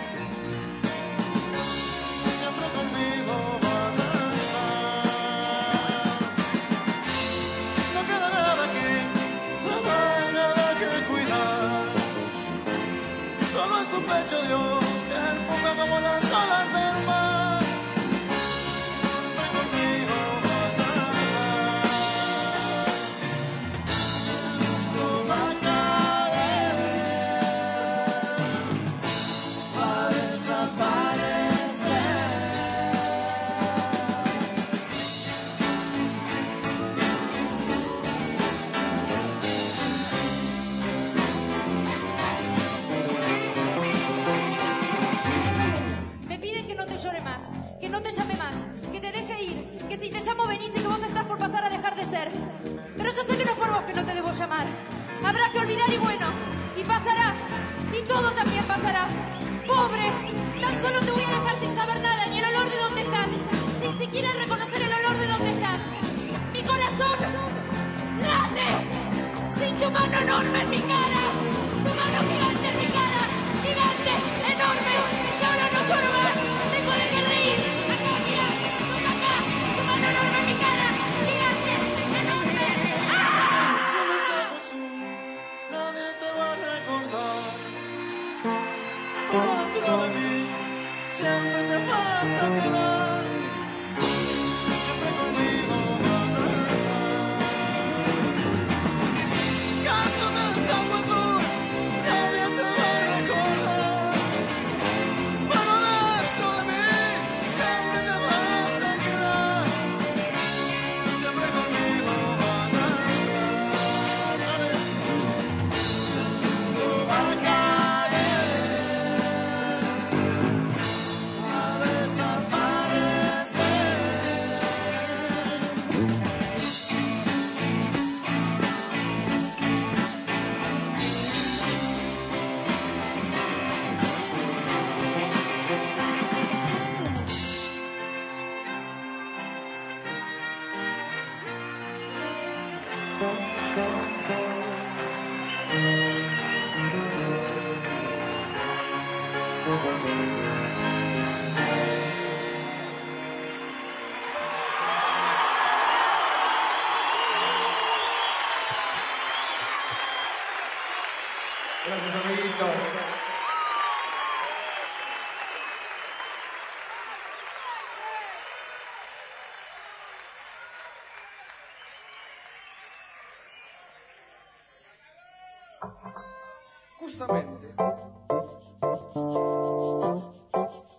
Siempre conmigo vas a estar. No queda nada aquí, no hay nada que cuidar. Solo es tu pecho, Dios, que empuja como las olas del mar. Siempre conmigo vas a estar. No va a caer, va a desaparecer. Me piden que no te llore más, que no te llame más, que te deje ir, que si te llamo venís y que vos estás por pasar a dejar de ser. Pero yo sé que no es por vos que no te debo llamar. Habrá que olvidar y bueno, y pasará, y todo también pasará. Pobre, tan solo te voy a dejar sin saber nada, ni el olor de dónde estás, sin siquiera reconocer el olor de dónde estás. Mi corazón late sin tu mano enorme en mi cara, tu mano gigante en mi cara, gigante, enorme. Yo ahora no lloro más, tengo de qué reír. Acá, mira, toca acá, tu mano enorme en mi cara, gigante, enorme. ¡Ah! Si me saco azul, nadie te va a recordar. Pero dentro de mí siempre te vas a quedar. Siempre conmigo vas a estar. Caso del saco azul, nadie te va a recordar. Pero dentro de mí siempre te vas a quedar. Siempre conmigo vas a estar. No va a caer, va a desaparecer. Gracias, amiguitos. Justamente.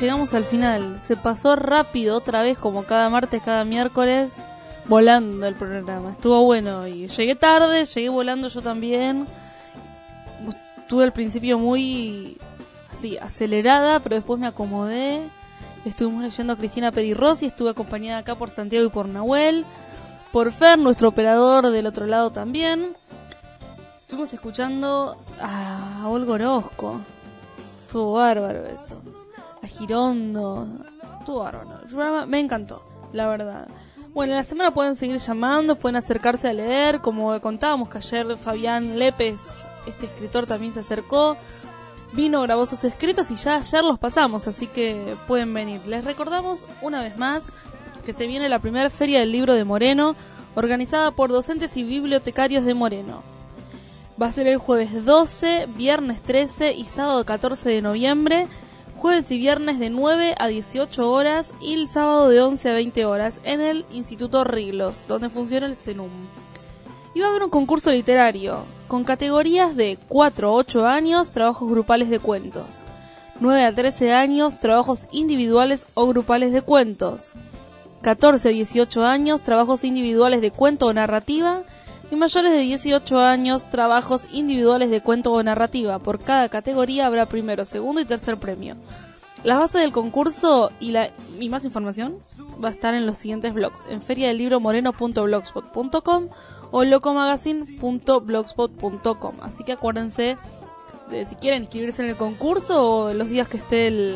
llegamos al final. Se pasó rápido otra vez, como cada martes, cada miércoles, volando el programa. Estuvo bueno y llegué tarde, llegué volando yo también. Estuve al principio muy así, acelerada, pero después me acomodé. Estuvimos leyendo a Cristina Pedirossi, estuve acompañada acá por Santiago y por Nahuel, por Fer, nuestro operador del otro lado también. Estuvimos escuchando a Olga Orozco. Estuvo bárbaro eso. A Girondo. Estuvo bárbaro. El programa me encantó, la verdad. Bueno, en la semana pueden seguir llamando, pueden acercarse a leer. Como contábamos que ayer Fabián Lépez, este escritor, también se acercó. Vino, grabó sus escritos y ya ayer los pasamos, así que pueden venir. Les recordamos una vez más que se viene la primera Feria del Libro de Moreno, organizada por docentes y bibliotecarios de Moreno. Va a ser el jueves 12, viernes 13 y sábado 14 de noviembre. Jueves y viernes de 9 a 18 horas y el sábado de 11 a 20 horas en el Instituto Riglos, donde funciona el CENUM. Y va a haber un concurso literario con categorías de 4 a 8 años, trabajos grupales de cuentos. 9 a 13 años, trabajos individuales o grupales de cuentos. 14 a 18 años, trabajos individuales de cuento o narrativa. Y mayores de 18 años, trabajos individuales de cuento o narrativa. Por cada categoría habrá primero, segundo y tercer premio. Las bases del concurso y más información va a estar en los siguientes blogs: en feriadellibromoreno.blogspot.com o locomagazine.blogspot.com. Así que acuérdense de si quieren inscribirse en el concurso o los días que esté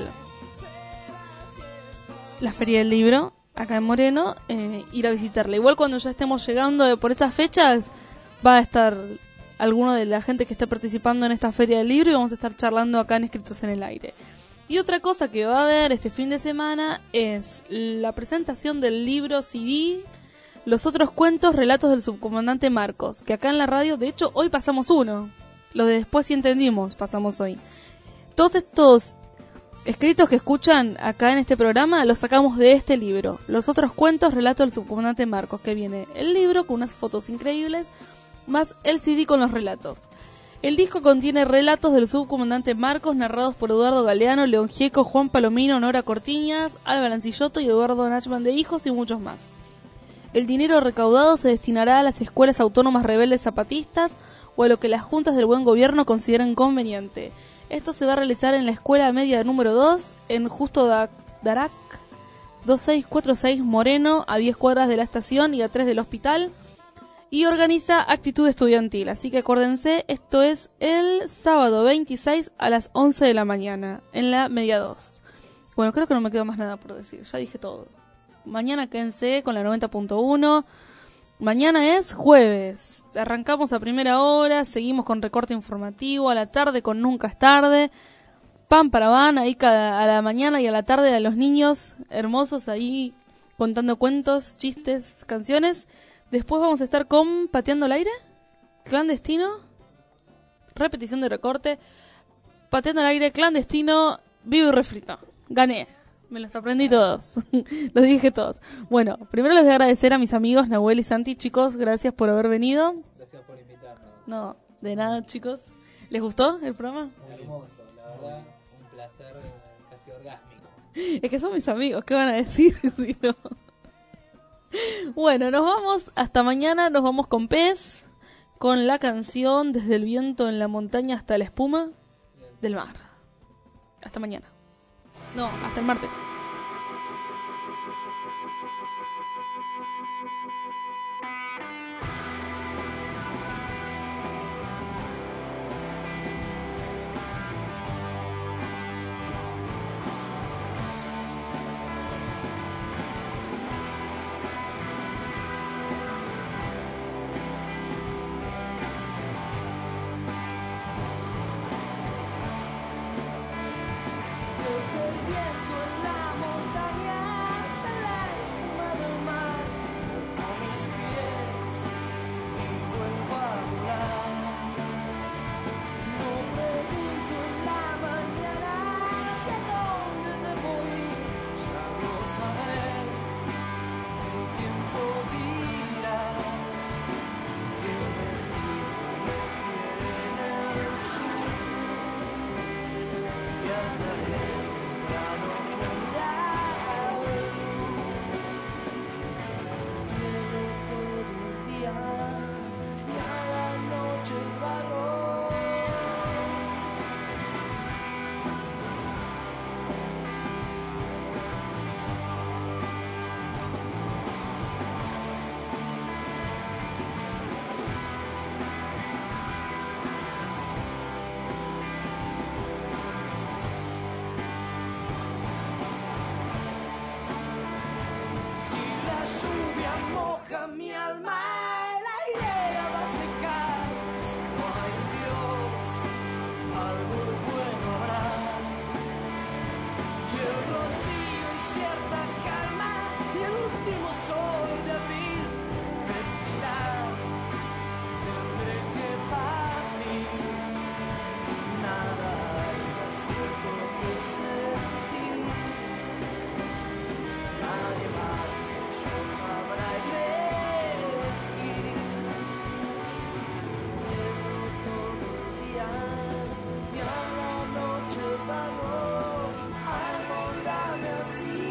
la Feria del Libro acá en Moreno, ir a visitarla. Igual cuando ya estemos llegando por esas fechas, va a estar alguno de la gente que está participando en esta Feria del Libro y vamos a estar charlando acá en Escritos en el Aire. Y otra cosa que va a haber este fin de semana es la presentación del libro CD Los otros cuentos, relatos del subcomandante Marcos, que acá en la radio, de hecho, hoy pasamos uno. Los de Después sí entendimos, pasamos hoy. Todos estos escritos que escuchan acá en este programa los sacamos de este libro, Los otros cuentos, relatos del subcomandante Marcos, que viene el libro con unas fotos increíbles, más el CD con los relatos. El disco contiene relatos del subcomandante Marcos narrados por Eduardo Galeano, León Gieco, Juan Palomino, Nora Cortiñas, Alba Lancillotto y Eduardo Nachman de Hijos y muchos más. El dinero recaudado se destinará a las escuelas autónomas rebeldes zapatistas o a lo que las juntas del buen gobierno consideren conveniente. Esto se va a realizar en la escuela media número 2, en Justo Darac, 2646 Moreno, a 10 cuadras de la estación y a 3 del hospital. Y organiza Actitud Estudiantil. Así que acuérdense, esto es el sábado 26 a las 11 de la mañana, en la media 2. Bueno, creo que no me queda más nada por decir, ya dije todo. Mañana quédense con la 90.1. Mañana es jueves. Arrancamos a primera hora, seguimos con recorte informativo, a la tarde con Nunca es tarde. Pan para van, ahí a la mañana y a la tarde a los niños hermosos ahí contando cuentos, chistes, canciones. Después vamos a estar con Pateando el Aire, Clandestino, repetición de recorte, Pateando el Aire, Clandestino, Vivo y Refrito. Gané. Me los aprendí todos. Los dije todos. Bueno, primero les voy a agradecer a mis amigos Nahuel y Santi. Chicos, gracias por haber venido. Gracias por invitarnos. No, de nada, chicos. ¿Les gustó el programa? Hermoso, la verdad, un placer casi orgásmico. Es que son mis amigos, ¿qué van a decir si no? Bueno, nos vamos hasta mañana. Nos vamos con Pez, con la canción Desde el viento en la montaña hasta la espuma del mar. Hasta mañana. No, hasta el martes. Desde el viento en la a mi alma, el aire la va a secar. Si no hay Dios, algo bueno habrá. Y el rocío y cierta calma, y el último sol de abril vestirá. Tendré que partir, nada hay más cierto que sentir. Nadie más que yo sabrá elegir. Cielo todo el día y a la noche vago, almohadame así.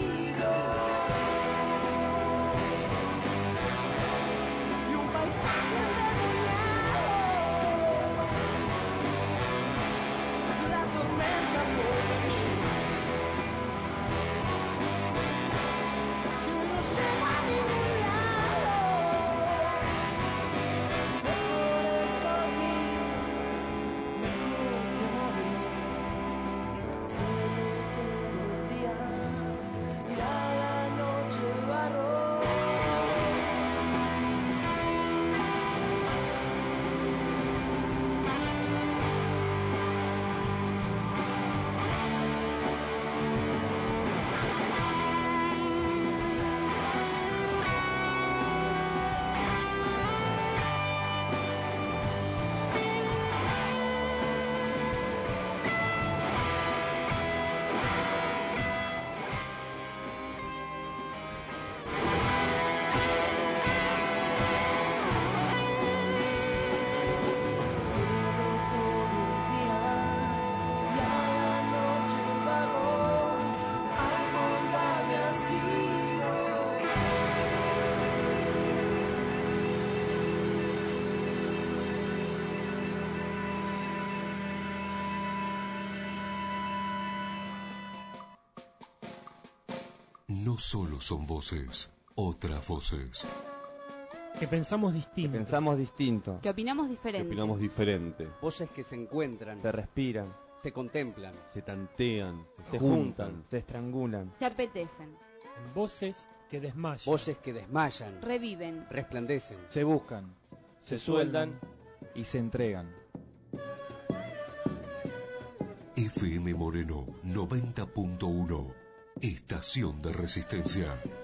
Y un paisaje envenenado, la tormenta por venir. Si no lleva a ningún lado, mejor es dormir, mejor que morir. Cielo todo el día y a la noche barro. No solo son voces, otras voces. Que pensamos distinto. Que opinamos diferente. Opinamos diferente. Voces que se encuentran. Se respiran. Se contemplan. Se tantean. Se juntan. Se estrangulan. Se apetecen. Voces que desmayan. Voces que desmayan. Reviven. Resplandecen. Se buscan. Se sueldan y se entregan. FM Moreno 90.1. Estación de Resistencia.